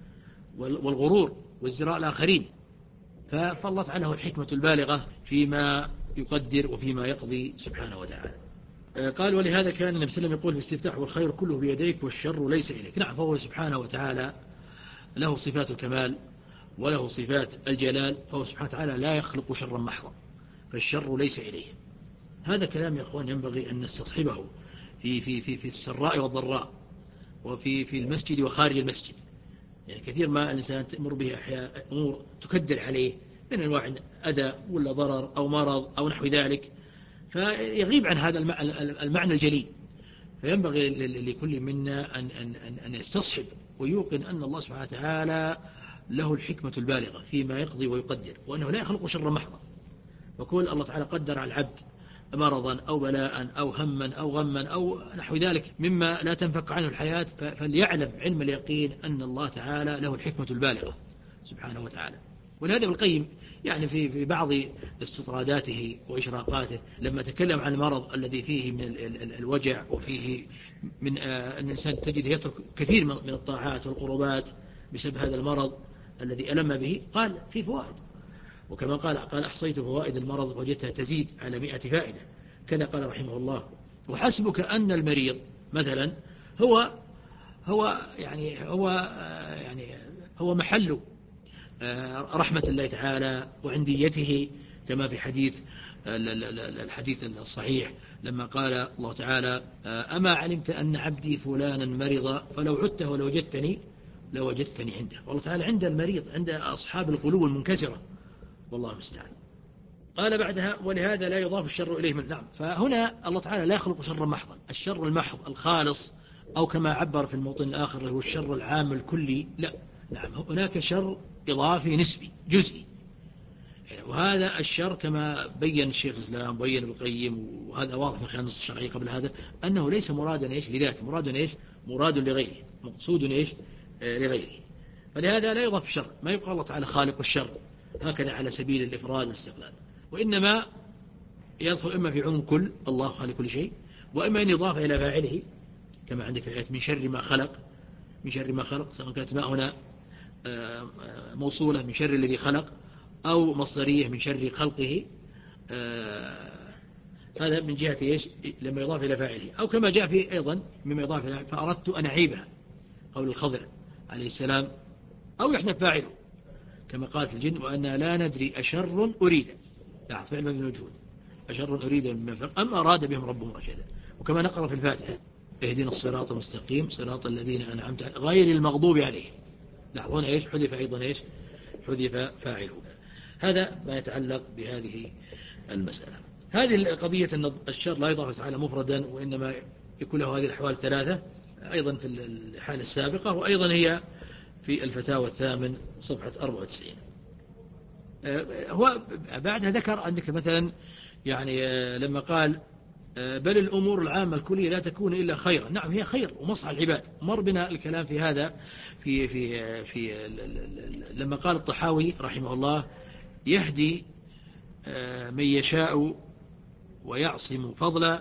والغرور والزراء الآخرين. فالله تعالى له الحكمة البالغة فيما يقدر وفيما يقضي سبحانه وتعالى. قال ولهذا كان النبي صلى الله عليه وسلم يقول في الاستفتاح والخير كله بيديك والشر ليس إليك. نعم، فهو سبحانه وتعالى له صفات الكمال وله صفات الجلال، فهو سبحانه وتعالى لا يخلق شرا محضا، فالشر ليس إليه. هذا كلام يا أخوان ينبغي أن نستصحبه في في في في السراء والضراء، وفي في المسجد وخارج المسجد. يعني كثير ما الإنسان تمر به أحياء أمور تكدر عليه من أنواع أذى ولا ضرر أو مرض أو نحو ذلك، فيغيب عن هذا المعنى الجلي. فينبغي لكل منا أن, أن, أن, أن يستصحب ويوقن أن الله سبحانه وتعالى له الحكمة البالغة فيما يقضي ويقدر، وأنه لا يخلق شر محضا. وكل الله تعالى قدر على العبد مرضا أو بلاء أو هما أو غما أو نحو ذلك مما لا تنفك عنه الحياة، فليعلم علم اليقين أن الله تعالى له الحكمة البالغة سبحانه وتعالى. ولهذا ابن القيم يعني في في بعض استطراداته وإشراقاته لما تكلم عن المرض الذي فيه من الوجع وفيه من أن الإنسان تجد يترك كثير من الطاعات والقربات بسبب هذا المرض الذي ألم به، قال في فوائد، وكما قال قال أحصيت فوائد المرض وجدتها تزيد على مئة فائدة، كذا قال رحمه الله. وحسبك أن المريض مثلا هو هو يعني هو يعني هو محل رحمة الله تعالى وعنديته، كما في حديث الحديث الصحيح لما قال الله تعالى أما علمت أن عبدي فلانا مرض فلو عدته لوجدتني لوجدتني عنده. والله تعالى عند المريض، عند أصحاب القلوب المنكسرة، والله المستعان. قال بعدها ولهذا لا يضاف الشر إليه من نعم. فهنا الله تعالى لا يخلق شرا محضا، الشر المحض الخالص، أو كما عبر في الموطن الآخر هو الشر العام الكلي، لا، نعم هناك شر إضافي نسبي جزئي. وهذا الشر كما بين الشيخ الإسلام وبين ابن القيم، وهذا واضح من خلال النصوص الشرعية قبل هذا، أنه ليس مرادا إيش لذاته، مراد إيش مراد لغيره، مقصود إيش لغيره. فلهذا لا يضاف الشر، ما يقال الله تعالى خالق الشر هكذا على سبيل الإفراد والاستقلال، وإنما يدخل إما في عموم كل الله خالق كل شيء، وإما أن يضاف إلى فاعله كما عندك في الآية من شر ما خلق، من شر ما خلق، سواء كانت ما هنا موصولة من شر الذي خلق أو مصدرية من شر خلقه، هذا من جهة إيش لما يضاف إلى فاعله، أو كما جاء فيه أيضا مما يضاف إلى فأردت أن أعيبها، قول الخضر عليه السلام، أو يحدث فاعله كما قالت الجن وأنا لا ندري أشر أريد، لا فعل من الوجود، أشر أريد أم أراد بهم ربهم رشدا. وكما نقرأ في الفاتحة اهدنا الصراط المستقيم صراط الذين أنعمت عليهم غير المغضوب عليهم، لاحظون إيش حذف أيضا إيش حذف فاعله. هذا ما يتعلق بهذه المسألة. هذه القضية أن الشر لا يضاف تعالى مفردا، وإنما يكون له هذه الأحوال الثلاثة أيضا في الحالة السابقة، وأيضا هي في الفتاوى الثامن صفحة أربعة وتسعين. هو بعدها ذكر أنك مثلا يعني لما قال بل الأمور العامة الكلية لا تكون إلا خيرا، نعم هي خير ومصلحة العباد، مر بنا الكلام في هذا في في في لما قال الطحاوي رحمه الله يهدي من يشاء ويعصم فضلا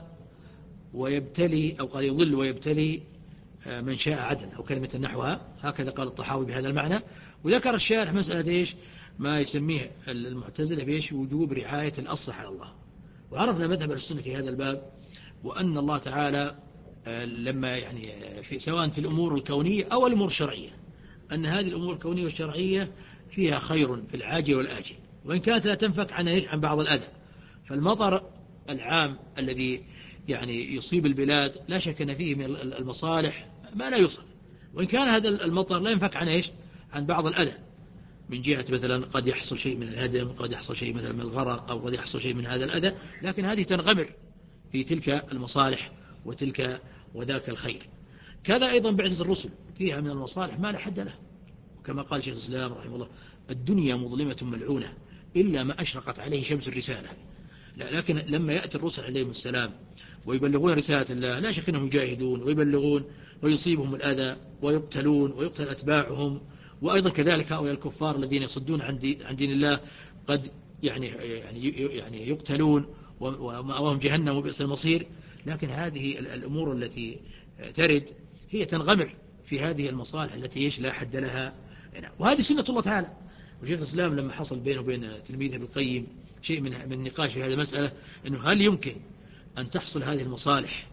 ويبتلي، أو قال يضل ويبتلي من شاء عدل، أو كلمة نحوها، هكذا قال الطحاوي بهذا المعنى. وذكر الشارح مسألة إيش ما يسميه المعتزلة بإيش وجوب رعاية الأصلح على الله. وعرفنا مذهب السنة في هذا الباب، وأن الله تعالى لما يعني في سواء في الأمور الكونية أو الأمور الشرعية، أن هذه الأمور الكونية والشرعية فيها خير في العاجل والآجل، وإن كانت لا تنفك عن عن بعض الأذى. فالمطر العام الذي يعني يصيب البلاد لا شك أن فيه من المصالح ما لا يوصف، وإن كان هذا المطر لا ينفك عن إيش عن بعض الأذى، من جهة مثلا قد يحصل شيء من الهدم، قد يحصل شيء مثلا من الغرق، أو قد يحصل شيء من هذا الأذى، لكن هذه تنغمر في تلك المصالح وتلك وذاك الخير. كذا أيضا بعثة الرسل فيها من المصالح ما لا حد له، وكما قال شيخ الإسلام رحمه الله الدنيا مظلمة ملعونة إلا ما أشرقت عليه شمس الرسالة. لا، لكن لما يأتي الرسل عليهم السلام ويبلغون رسالة الله لا شك أنهم يجاهدون ويبلغون ويصيبهم الأذى ويقتلون ويقتل أتباعهم، وأيضا كذلك هؤلاء الكفار الذين يصدون عن دين, عن دين الله قد يعني يعني يعني يقتلون ومأواهم جهنم وبئس المصير. لكن هذه الأمور التي ترد هي تنغمر في هذه المصالح التي لا حد لها، وهذه سنة الله تعالى. وشيخ الإسلام لما حصل بينه وبين تلميذه ابن القيم شيء من من النقاش في هذه المسألة، أنه هل يمكن أن تحصل هذه المصالح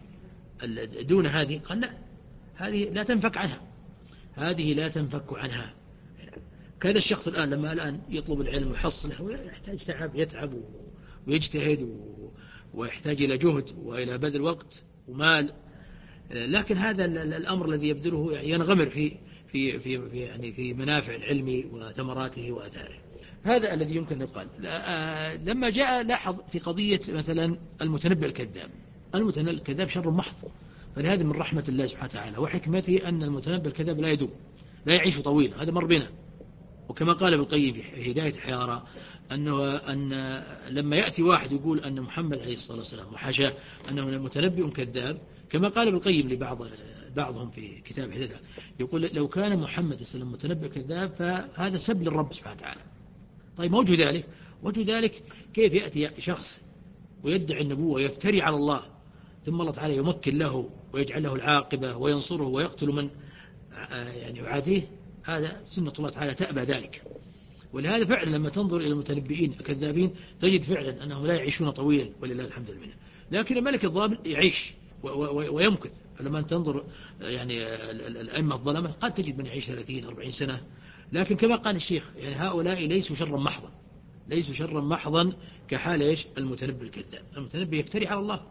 دون هذه؟ قال لا، هذه لا تنفك عنها، هذه لا تنفك عنها. كذا الشخص الآن لما الآن يطلب العلم ويحصله ويحتاج تعب، يتعب ويجتهد ويحتاج إلى جهد وإلى بذل وقت ومال، لكن هذا الأمر الذي يبذله ينغمر في في في يعني في منافع العلم وثمراته وآثاره. هذا الذي يمكن أن يقال. لما جاء لاحظ في قضية مثلا المتنبئ الكذاب، المتنبئ الكذاب شر محض، فلهذا من رحمة الله سبحانه وتعالى وحكمته أن المتنبئ الكذاب لا يدوم، لا يعيش طويلا، هذا مر بنا. وكما قال ابن القيم في هداية الحيارى أنه أن لما يأتي واحد يقول أن محمد عليه الصلاة والسلام وحاشاه أنه متنبئ كذاب، كما قال ابن القيم لبعض بعضهم في كتاب هداية، يقول لو كان محمد صلى الله عليه وسلم متنبئ كذاب فهذا سب للرب سبحانه وتعالى. طيب ما وجه ذلك؟ وجه ذلك كيف يأتي شخص ويدعي النبوة ويفتري على الله، ثم الله تعالى يمكن له ويجعل له العاقبة وينصره ويقتل من يعني يعاديه؟ هذا سنة الله تعالى تأبى ذلك. ولهذا فعلا لما تنظر إلى المتنبئين الكذابين تجد فعلا أنهم لا يعيشون طويلا ولله الحمد لله، لكن الملك الظالم يعيش ويمكث. لما تنظر يعني الأئمة الظلمة قد تجد من يعيش ثلاثين أربعين سنة، لكن كما قال الشيخ يعني هؤلاء ليسوا شرا محضا، ليسوا شرا محضا كحال إيش المتنبي الكذاب. المتنبي يفتري على الله.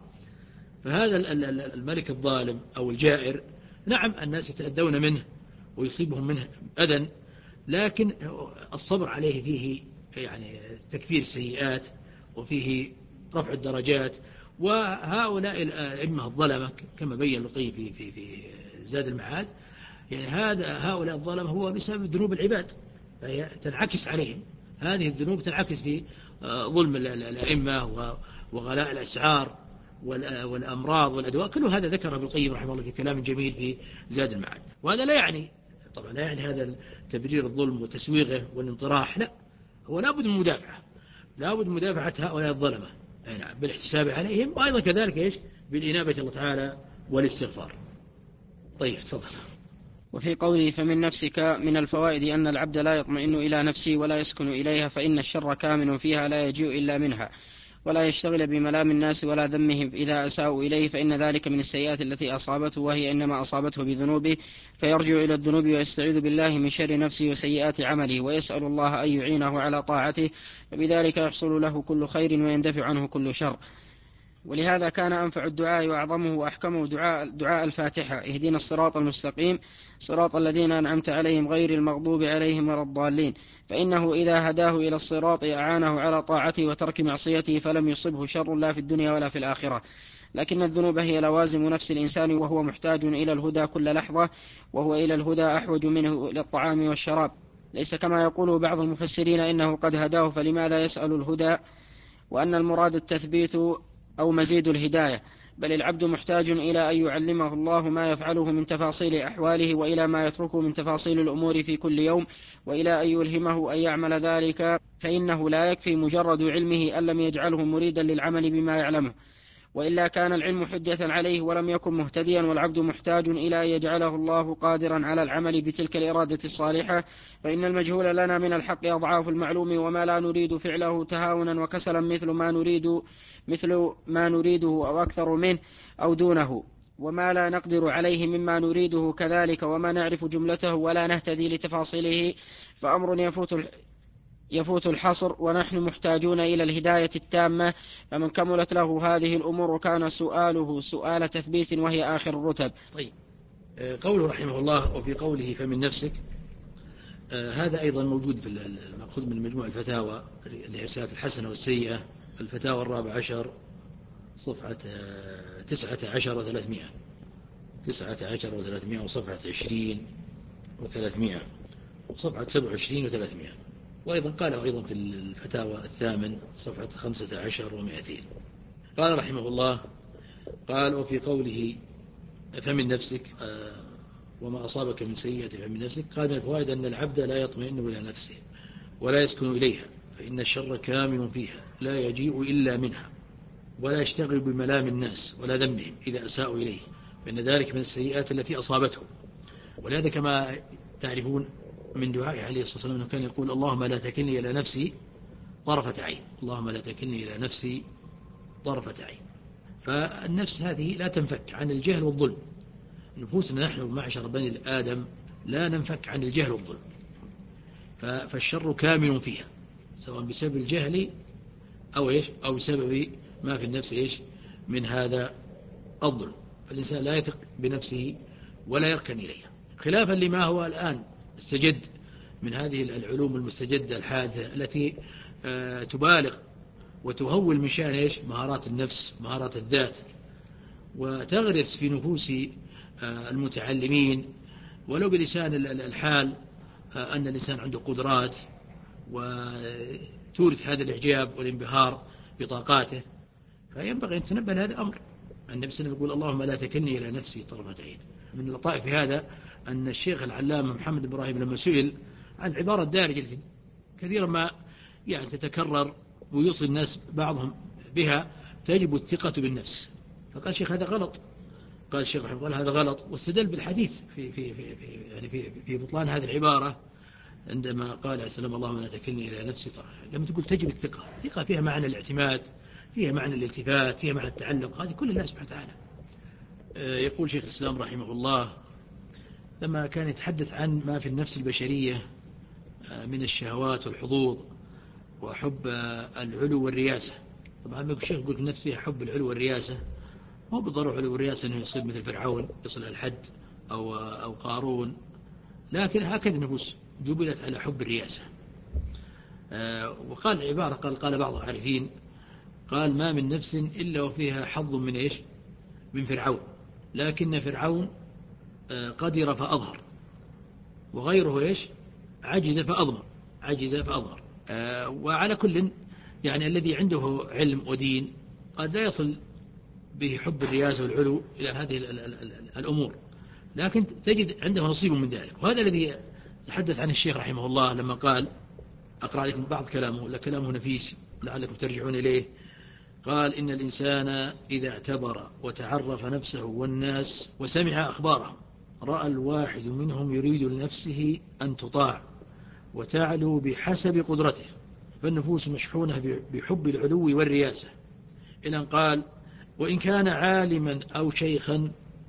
فهذا الملك الظالم أو الجائر نعم الناس يتأذون منه ويصيبهم منه أذى، لكن الصبر عليه فيه يعني تكفير السيئات وفيه رفع الدرجات. وهؤلاء الأئمة الظلمة كما بين القيم في في في زاد المعاد، يعني هذا هؤلاء الظلمة هو بسبب ذنوب العباد، فهي تنعكس عليهم. هذه الذنوب تنعكس في ظلم الأئمة وغلاء الأسعار والأمراض والأدواء. كل هذا ذكره ابن القيم رحمه الله في كلام جميل في زاد المعاد. وهذا لا يعني طبعا لا يعني هذا تبرير الظلم وتسويغه والانطراح، لا، هو لابد من مدافعة، لابد من مدافعة هؤلاء الظلمة نعم بالاحتساب عليهم، وأيضا كذلك إيش بالإنابة الله تعالى والاستغفار. طيب تفضل. وفي قوله فمن نفسك من الفوائد أن العبد لا يطمئن إلى نفسه ولا يسكن إليها، فإن الشر كامن فيها لا يجيء إلا منها، ولا يشتغل بملام الناس ولا ذمهم إذا أساءوا إليه، فإن ذلك من السيئات التي أصابته، وهي إنما أصابته بذنوبه، فيرجع إلى الذنوب ويستعيذ بالله من شر نفسه وسيئات عمله، ويسأل الله أن يعينه على طاعته، فبذلك يحصل له كل خير ويندفع عنه كل شر. ولهذا كان أنفع الدعاء وأعظمه وأحكمه دعاء, دعاء الفاتحة: اهدنا الصراط المستقيم صراط الذين أنعمت عليهم غير المغضوب عليهم ولا الضالين، فإنه إذا هداه إلى الصراط أعانه على طاعته وترك معصيته، فلم يصبه شر لا في الدنيا ولا في الآخرة. لكن الذنوب هي لوازم نفس الإنسان، وهو محتاج إلى الهدى كل لحظة، وهو إلى الهدى أحوج منه إلى الطعام والشراب، ليس كما يقول بعض المفسرين إنه قد هداه فلماذا يسأل الهدى، وأن المراد التثبيت أو مزيد الهداية، بل العبد محتاج إلى أن يعلمه الله ما يفعله من تفاصيل أحواله، وإلى ما يتركه من تفاصيل الأمور في كل يوم، وإلى أن يلهمه أن يعمل ذلك، فإنه لا يكفي مجرد علمه أن لم يجعله مريدا للعمل بما يعلمه، وإلا كان العلم حجة عليه ولم يكن مهتديا. والعبد محتاج إلى أن يجعله الله قادرا على العمل بتلك الإرادة الصالحة، فإن المجهول لنا من الحق أضعاف المعلوم، وما لا نريد فعله تهاونا وكسلا مثل ما نريد مثل ما نريده أو أكثر منه أو دونه، وما لا نقدر عليه مما نريده كذلك، وما نعرف جملته ولا نهتدي لتفاصيله، فأمر يفوت يفوت الحصر، ونحن محتاجون إلى الهداية التامة. فمن كملت له هذه الأمور كان سؤاله سؤال تثبيت، وهي آخر الرتب. طيب قوله رحمه الله وفي قوله فمن نفسك، آه هذا أيضا موجود في المأخوذ من مجموع الفتاوى الإرسالات الحسنة والسيئة، الفتاوى الرابع عشر صفحة آه تسعة عشر وثلاثمائة تسعة عشر وثلاثمائة وصفحة عشرين وثلاثمائة وصفحة سبع وعشرين وثلاثمائة. وأيضا قاله أيضا في الفتاوى الثامن صفحة خمسة عشر ومائتين. قال رحمه الله قال وفي قوله فمن نفسك آه وما أصابك من سيئة فمن نفسك، قال من الفوائد أن العبد لا يطمئن إلى نفسه ولا يسكن إليها، فإن الشر كامن فيها لا يجيء إلا منها، ولا يشتغل بملام الناس ولا ذمهم إذا أساءوا إليه، فإن ذلك من السيئات التي أصابته. ولهذا كما تعرفون من دعائه عليه الصلاة والسلام أنه كان يقول اللهم لا تكلني إلى نفسي طرفة عين، اللهم لا تكلني إلى نفسي طرفة عين. فالنفس هذه لا تنفك عن الجهل والظلم، نفوسنا نحن معشر بني آدم لا ننفك عن الجهل والظلم، فالشر كامن فيها سواء بسبب الجهل أو إيش أو بسبب ما في النفس إيش من هذا الظلم. فالإنسان لا يثق بنفسه ولا يركن إليها، خلافا لما هو الآن استجد من هذه العلوم المستجدة الحادثة التي تبالغ وتهول من شأن إيش مهارات النفس مهارات الذات، وتغرس في نفوس المتعلمين ولو بلسان الحال أن الإنسان عنده قدرات، وتورث هذا الإعجاب والانبهار بطاقاته. فينبغي أن تنبه لهذا الأمر. النبي صلى الله عليه وسلم يقول اللهم لا تكلني إلى نفسي طرفة عين. من اللطائف هذا أن الشيخ العلامة محمد بن إبراهيم لما سئل عن عبارة دارجة كثيرا ما يعني تتكرر ويوصي الناس بعضهم بها، تجب الثقة بالنفس، فقال الشيخ هذا غلط. قال الشيخ رحمه الله هذا غلط، واستدل بالحديث في في في في يعني في في بطلان هذه العبارة عندما قال عليه السلام اللهم لا تكلني إلى نفسي طرفة. لما تقول تجب الثقة، الثقة فيها معنى الاعتماد، فيها معنى الالتفات، فيها معنى التعلق، هذه كل الله سبحانه وتعالى. يقول شيخ الإسلام رحمه الله لما كان يتحدث عن ما في النفس البشرية من الشهوات والحظوظ وحب العلو والرياسة. طبعا الشيخ يقول النفس فيها حب العلو والرياسة، مو بالضرورة علو والرياسة أنه يصير مثل فرعون يصل الحد أو, أو قارون، لكن هكذا النفوس جبلت على حب الرياسة. وقال عبارة قال, قال بعض العارفين قال ما من نفس إلا وفيها حظ من إيش؟ من فرعون، لكن فرعون قدر فأظهر، وغيره إيش؟ عجز فأضمر عجز فأضمر. وعلى كل يعني الذي عنده علم ودين قد لا يصل به حب الرياسة والعلو إلى هذه الأمور، لكن تجد عنده نصيب من ذلك. وهذا الذي تحدث عن الشيخ رحمه الله لما قال، أقرأ لكم بعض كلامه، لكلامه نفيس لعلكم ترجعون إليه. قال إن الإنسان إذا اعتبر وتعرف نفسه والناس وسمع أخبارهم رأى الواحد منهم يريد لنفسه أن تطاع وتعلو بحسب قدرته، فالنفوس مشحونة بحب العلو والرياسة، إلى أن قال وإن كان عالما أو شيخا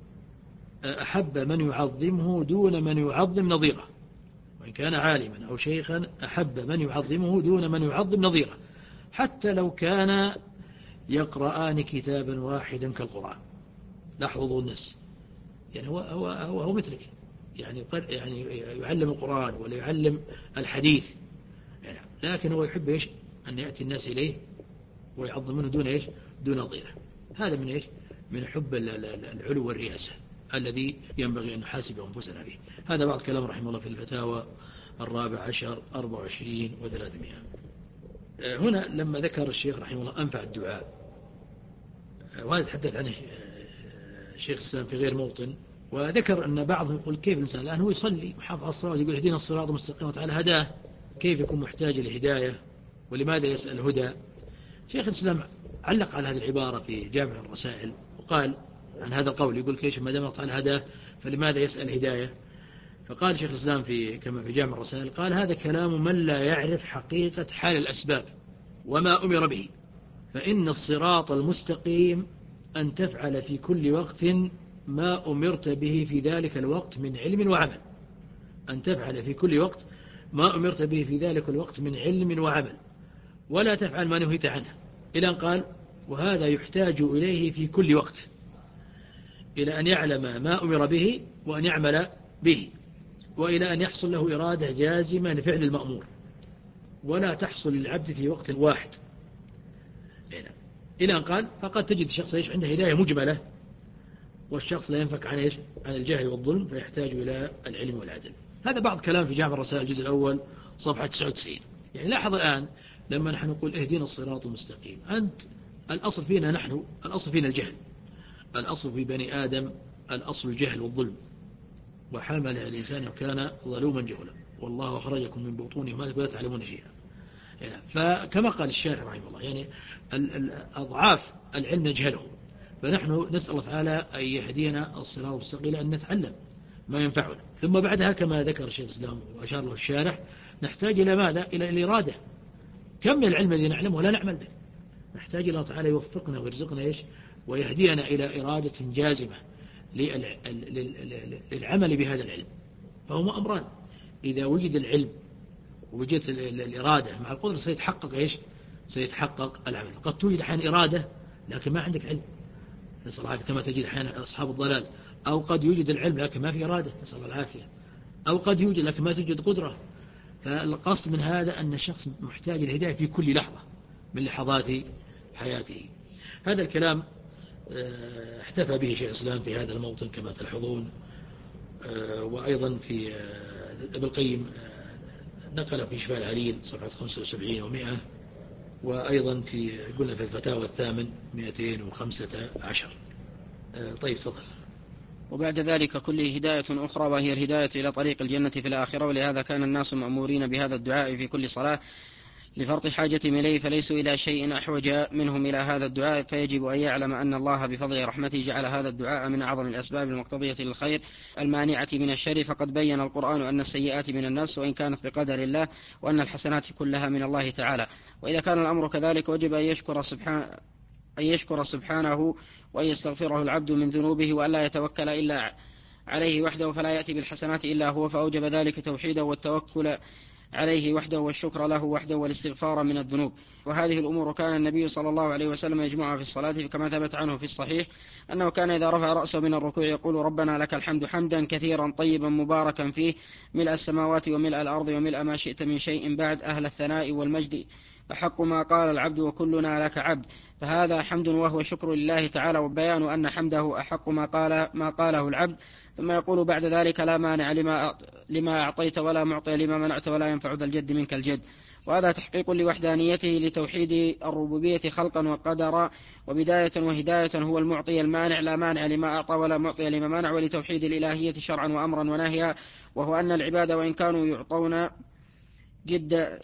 أحب من يعظمه دون من يعظم نظيره. وإن كان عالما أو شيخا أحب من يعظمه دون من يعظم نظيره، حتى لو كان يقرآن كتابا واحدا كالقرآن. لاحظوا الناس، يعني هو, هو, هو, هو مثلك، يعني, يعني يعلم القرآن ولا يعلم الحديث، يعني لكن هو يحب إيش؟ أن يأتي الناس إليه ويعظم منه دون إيش؟ دون نظيره. هذا من إيش؟ من حب العلو والرياسة الذي ينبغي أن نحاسب أنفسنا به. هذا بعض كلام رحمه الله في الفتاوى الرابع عشر أربع وعشرين وثلاثمائة. هنا لما ذكر الشيخ رحمه الله أنفع الدعاء، وهذا تحدث عنه الشيخ الإسلام في غير موطن، وذكر أن بعضهم يقول كيف الإنسان الآن هو يصلي محافظ على الصلاة يقول اهدنا الصراط المستقيم وتعالى هداه، كيف يكون محتاج للهداية ولماذا يسأل هدى؟ شيخ الإسلام علق على هذه العبارة في جامع الرسائل وقال عن هذا القول، يقول كيف ما دام الله تعالى هداه فلماذا يسأل هداية؟ فقال شيخ الإسلام في كما في جامع الرسائل قال هذا كلام من لا يعرف حقيقة حال الأسباب وما أمر به، فإن الصراط المستقيم أن تفعل في كل وقت ما أمرت به في ذلك الوقت من علم وعمل، أن تفعل في كل وقت ما أمرت به في ذلك الوقت من علم وعمل، ولا تفعل ما نهيت عنه. إلى أن قال وهذا يحتاج إليه في كل وقت، إلى أن يعلم ما أمر به وأن يعمل به، وإلى أن يحصل له إرادة جازمة لفعل المأمور، ولا تحصل للعبد في وقت واحد. إلى أن قال فقد تجد الشخص إيش عنده هداية مجملة، والشخص لا ينفك عن إيش؟ عن الجهل والظلم، فيحتاج إلى العلم والعدل. هذا بعض كلام في جامع الرسائل الجزء الأول صفحة تسعة وتسعين. يعني لاحظ الآن لما نحن نقول اهدنا الصراط المستقيم، أنت الأصل فينا نحن الأصل فينا الجهل، الأصل في بني آدم الأصل الجهل والظلم، وحمل الإنسان وكان ظلوما جهلا، والله أخرجكم من بطونهم ولا تعلمون شيئا. يعني فكما قال الشارح رحمه الله يعني أضعاف العلم نجهله، فنحن نسأل الله تعالى أن يهدينا الصراط المستقيم أن نتعلم ما ينفعنا، ثم بعدها كما ذكر الشيخ الإسلام وأشار له الشارح نحتاج إلى ماذا؟ إلى الإرادة. كم من العلم الذي نعلمه ولا نعمل به، نحتاج إلى الله تعالى يوفقنا ويرزقنا إيش؟ ويهدينا إلى إرادة جازمة للعمل بهذا العلم. فهما أمران، إذا وجد العلم ووجدت الإرادة مع القدرة سيتحقق إيش؟ سيتحقق العمل. قد توجد أحيانا إرادة لكن ما عندك علم، نسأل الله العافية، كما تجد أحيانا أصحاب الضلال، أو قد يوجد العلم لكن ما في إرادة، نسأل الله العافية، أو قد يوجد لكن ما توجد قدرة. فالقصد من هذا أن الشخص محتاج الهداية في كل لحظة من لحظات حياته. هذا الكلام احتفى به شيخ الإسلام في هذا الموطن كما تلحظون، وأيضا في ابن القيم نقل في شفاء العليل صفحة خمسة وسبعين ومئة، وأيضا في قلنا في الفتاوى الثامن مئتين وخمسة عشر. طيب تفضل. وبعد ذلك كله هداية أخرى وهي الهداية إلى طريق الجنة في الآخرة، ولهذا كان الناس مأمورين بهذا الدعاء في كل صلاة لفرط حاجتهم إليه، فليسوا إلى شيء أحوج منهم إلى هذا الدعاء، فيجب أن يعلم أن الله بفضل رحمته جعل هذا الدعاء من أعظم الأسباب المقتضية للخير المانعة من الشر، فقد بين القرآن أن السيئات من النفس وإن كانت بقدر الله، وأن الحسنات كلها من الله تعالى. وإذا كان الأمر كذلك وجب أن يشكر سبحانه أن يشكر سبحانه وأن يستغفره العبد من ذنوبه، وألا يتوكل إلا عليه وحده، فلا يأتي بالحسنات إلا هو، فأوجب ذلك توحيده والتوكل عليه وحده والشكر له وحده والاستغفار من الذنوب. وهذه الأمور كان النبي صلى الله عليه وسلم يجمعها في الصلاة، كما ثبت عنه في الصحيح أنه كان إذا رفع رأسه من الركوع يقول ربنا لك الحمد حمدا كثيرا طيبا مباركا فيه ملء السماوات وملء الأرض وملء ما شئت من شيء بعد أهل الثناء والمجد أحق ما قال العبد وكلنا لك عبد. فهذا حمد وهو شكر لله تعالى، وبيان أن حمده أحق ما قال ما قاله العبد. ثم يقول بعد ذلك لا مانع لما لما أعطيت ولا معطي لما منعت ولا ينفع ذا الجد منك الجد. وهذا تحقيق لوحدانيته لتوحيد الربوبية خلقا وقدرا وبداية وهداية. هو المعطي المانع لا مانع لما أعطى ولا معطي لما منع. ولتوحيد الإلهية شرعا وأمرا ونهيا، وهو أن العباد وإن كانوا يعطون جد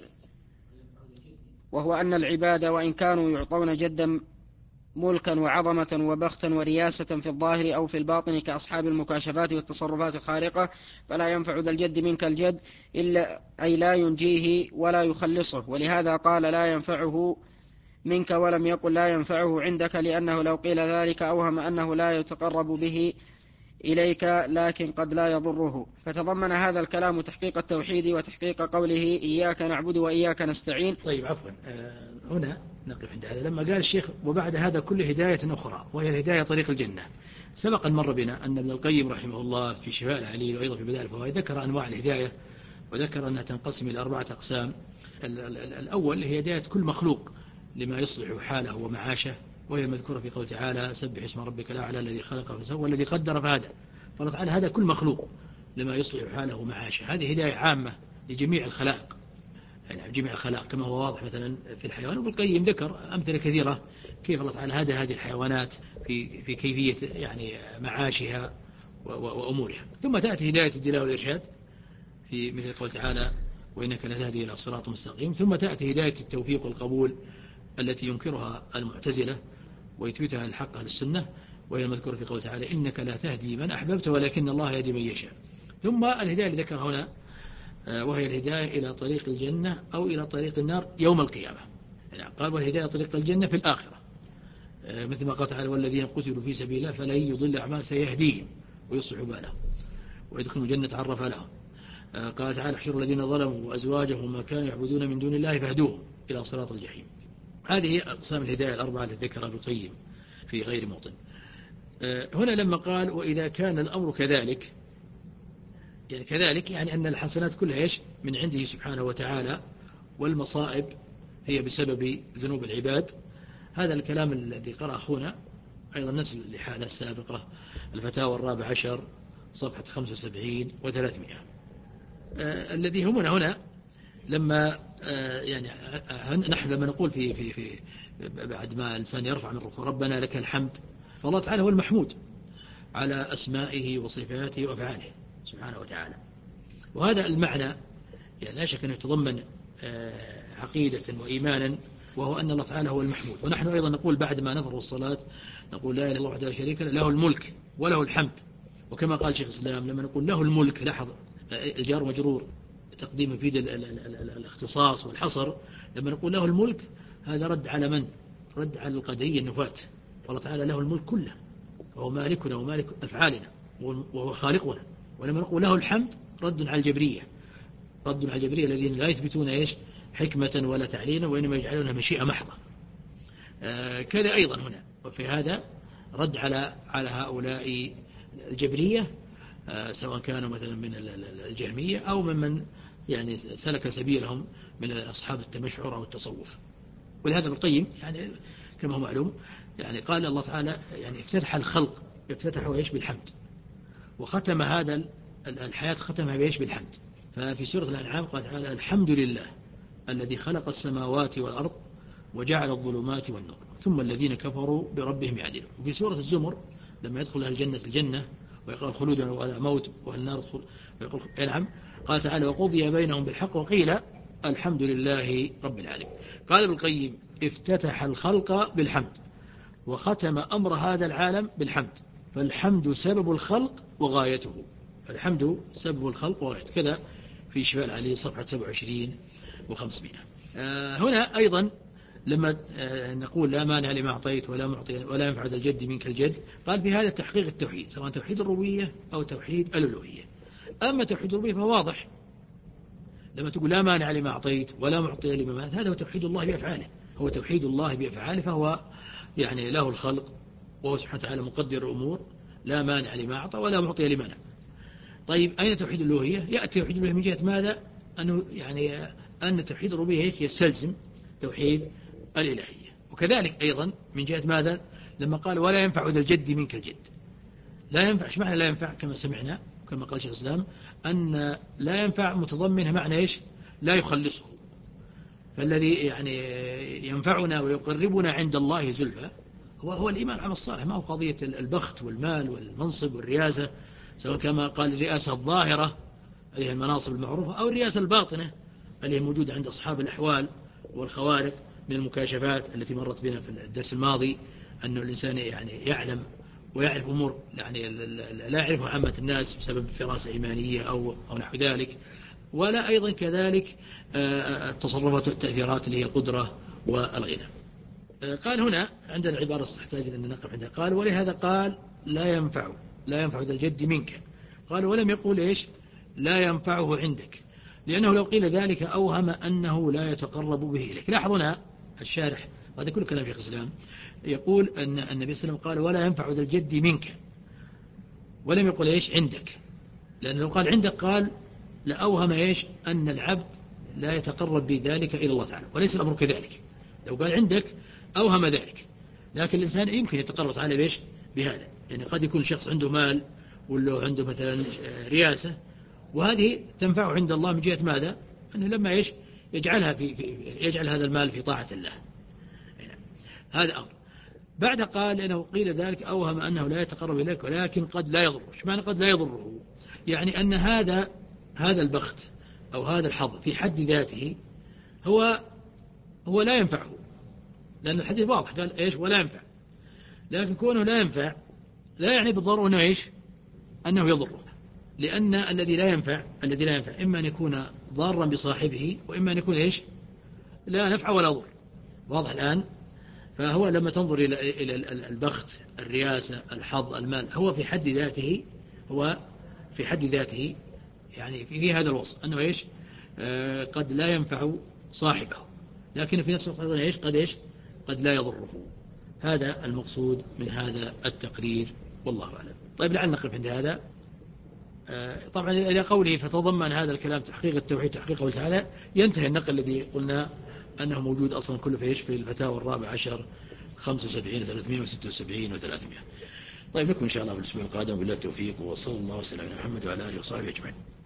وهو أن العباد وإن كانوا يعطون جدا ملكا وعظمة وبختا ورياسة في الظاهر أو في الباطن كأصحاب المكاشفات والتصرفات الخارقة، فلا ينفع ذا الجد منك الجد إلا أي لا ينجيه ولا يخلصه. ولهذا قال لا ينفعه منك ولم يقل لا ينفعه عندك، لأنه لو قيل ذلك أوهم أنه لا يتقرب به إليك لكن قد لا يضره. فتضمن هذا الكلام تحقيق التوحيد وتحقيق قوله إياك نعبد وإياك نستعين. طيب عفوا، هنا نقف عند هذا. لما قال الشيخ وبعد هذا كل هداية أخرى وهي الهداية طريق الجنة، سبق مر بنا أن ابن القيم رحمه الله في شفاء العليل وأيضا في بدائع الفوائد ذكر أنواع الهداية، وذكر أنها تنقسم إلى أربعة أقسام. الأول هي هداية كل مخلوق لما يصلح حاله ومعاشه، وهي المذكورة في قول تعالى سبح اسم ربك الأعلى الذي خلق فسوى والذي قدر فهدى. فالله تعالى هذا كل مخلوق لما يصلح حاله ومعاشه. هذه هداية عامة لجميع الخلائق، يعني جميع الخلائق كما هو واضح مثلا في الحيوان. وابن القيم ذكر أمثلة كثيرة كيف الله تعالى هدى هذه الحيوانات في في كيفية يعني معاشها وأمورها. ثم تأتي هداية الدلالة والإرشاد في مثل قول تعالى وإنك لتهدي إلى صراط مستقيم. ثم تأتي هداية التوفيق والقبول التي ينكرها المعتزلة ويثبتها الحق أهل السنة، وهي المذكورة في قول تعالى إنك لا تهدي من أحببت ولكن الله يهدي من يشاء. ثم الهداية اللي ذكر هنا وهي الهداية إلى طريق الجنة أو إلى طريق النار يوم القيامة. يعني قال والهداية طريق الجنة في الآخرة، مثل ما قال تعالى والذين قتلوا في سبيل الله فلن يضل أعمال سيهديهم ويصلح بالهم ويدخلوا الجنة عرف لهم. قال تعالى احشروا الذين ظلموا وأزواجهم وما كانوا يعبدون من دون الله فاهدوهم إلى صراط الجحيم. هذه أقسام الهداية الأربعة التي ذكرها ابن القيم في غير موطن. هنا لما قال وإذا كان الأمر كذلك، يعني كذلك يعني أن الحسنات كلها إيش من عنده سبحانه وتعالى، والمصائب هي بسبب ذنوب العباد. هذا الكلام الذي قرأ أخونا أيضا نفس الحالة السابقة، الفتاوى الرابع عشر صفحة خمسة وسبعين وثلاثمائة. آه الذي همنا هنا لما آه يعني آه نحن لما نقول في في في بعد ما الإنسان يرفع من الركوع ربنا لك الحمد، فالله تعالى هو المحمود على أسمائه وصفاته وأفعاله سبحانه وتعالى. وهذا المعنى يعني لا شك أنه يتضمن عقيدة وإيمانا، وهو أن الله تعالى هو المحمود. ونحن أيضا نقول بعد ما نفرغ الصلاة نقول لا إله إلا الله وحده لا شريك له له الملك وله الحمد. وكما قال شيخ الإسلام لما نقول له الملك، لاحظ الجار مجرور تقديم يفيد الاختصاص والحصر. لما نقول له الملك هذا رد على من؟ رد على القدرية النفاة. والله تعالى له الملك كله وهو مالكنا ومالك أفعالنا وهو خالقنا. ولما نقول له الحمد رد على الجبرية، رد على الجبرية الذين لا يثبتون إيش حكمة ولا تعليلا وإنما يجعلونها مشيئة محضة. آه كذا أيضا هنا وفي هذا رد على على هؤلاء الجبرية، آه سواء كانوا مثلا من الجهمية أو ممن يعني سلك سبيلهم من أصحاب التمشعر أو التصوف. ولهذا ابن القيم يعني كما هو معلوم يعني قال الله تعالى يعني افتتح الخلق افتتحوا إيش بالحمد، وختم هذا الحياة ختمها بإيش بالحمد. ففي سورة الأنعام قال تعالى الحمد لله الذي خلق السماوات والأرض وجعل الظلمات والنور ثم الذين كفروا بربهم يعدلون. وفي سورة الزمر لما يدخل أهل الجنة الجنة ويقول خلود ولا موت والنار ادخل ويقول نعم، قال تعالى وقضي بينهم بالحق وقيل الحمد لله رب العالمين. قال ابن القيم افتتح الخلق بالحمد وختم أمر هذا العالم بالحمد، فالحمد سبب الخلق وغايته. الحمد سبب الخلق وغايته. كذا في شفاء العليل صفحة سبعة وعشرين وخمسمائة. آه هنا أيضا لما آه نقول لا مانع لما أعطيت ولا معطي ولا ينفع ذا الجد منك الجد، قال في هذا تحقيق التوحيد سواء توحيد الربوبية أو توحيد الألوهية. أما توحيد الربوبية فواضح لما تقول لا مانع لما أعطيت ولا معطي لما منعت، هذا هو توحيد الله بأفعاله، هو توحيد الله بأفعاله، فهو يعني له الخلق وهو سبحانه وتعالى مقدر الأمور، لا مانع لما أعطى ولا معطي لما منع. طيب أين توحيد الألوهية؟ يأتي توحيد الألوهية من جهة ماذا؟ أنه يعني أن توحيد الربوبية يستلزم توحيد الإلهية. وكذلك أيضا من جهة ماذا؟ لما قال ولا ينفع ذا الجد منك الجد، لا ينفع، ايش معنى لا ينفع؟ كما سمعنا كما قال شيخ الإسلام أن لا ينفع متضمنه معنى إيش؟ لا يخلصه. فالذي يعني ينفعنا ويقربنا عند الله زلفى هو هو الإيمان على الصالح، ما هو قضية البخت والمال والمنصب والرياسة، سواء كما قال الرئاسة الظاهرة اللي هي المناصب المعروفة أو الرئاسة الباطنة اللي هي موجودة عند أصحاب الأحوال والخوارق من المكاشفات التي مرت بنا في الدرس الماضي، أن الإنسان يعني يعلم ويعرف أمور يعني لا يعرفها عامة الناس بسبب فراسة إيمانية أو أو نحو ذلك. ولا أيضا كذلك التصرفات والتأثيرات اللي هي القدرة والغنى. قال هنا عندنا عبارة تحتاج أن نقف عندها، قال ولهذا قال لا ينفع لا ينفع ذا الجد منك، قال ولم يقول إيش لا ينفعه عندك، لأنه لو قيل ذلك أوهم أنه لا يتقرب به إليك. لاحظ هنا الشارح، هذا كل كلام شيخ الإسلام، يقول أن النبي صلى الله عليه وسلم قال ولا ينفع ذا الجد منك، ولم يقل إيش عندك، لأنه لو قال عندك قال لأوهم إيش أن العبد لا يتقرب بذلك إلى الله تعالى، وليس الأمر كذلك. لو قال عندك أوهم ذلك، لكن الإنسان يمكن يتقرب تعالى بإيش بهذا، يعني قد يكون شخص عنده مال ولا عنده مثلا رياسة، وهذه تنفعه عند الله من جهة ماذا؟ أنه لما إيش يجعلها في, في يجعل هذا المال في طاعة الله. هذا أمر. بعد قال إنه قيل ذلك أوهم أنه لا يتقرب إليك ولكن قد لا يضره. ايش معنى قد لا يضره؟ يعني أن هذا هذا البخت أو هذا الحظ في حد ذاته هو هو لا ينفعه، لأن الحديث واضح قال إيش ولا ينفع، لكن كونه لا ينفع لا يعني بالضرورة أنه إيش أنه يضره، لأن الذي لا ينفع الذي لا ينفع إما أن يكون ضارا بصاحبه وإما أن يكون إيش لا نفع ولا ضر. واضح الآن؟ فهو لما تنظر إلى البخت الرياسة الحظ المال هو في حد ذاته هو في حد ذاته يعني في هذا الوصف أنه إيش آه قد لا ينفع صاحبه، لكن في نفس الوقت إيش قد إيش قد لا يضره. هذا المقصود من هذا التقرير والله أعلم. طيب لعل نقف عند هذا. آه طبعا إلى قوله فتضمن هذا الكلام تحقيق التوحيد تحقيقه تعالى، ينتهي النقل الذي قلنا أنه موجود أصلا كله في إيش في الفتاوى الرابع عشر خمسة وسبعين ثلاثمائة وستة وسبعين وثلاثمائة. طيب لكم إن شاء الله في الأسبوع القادم بالله التوفيق، وصلى الله وسلم على محمد وعلى آله وصحبه أجمعين.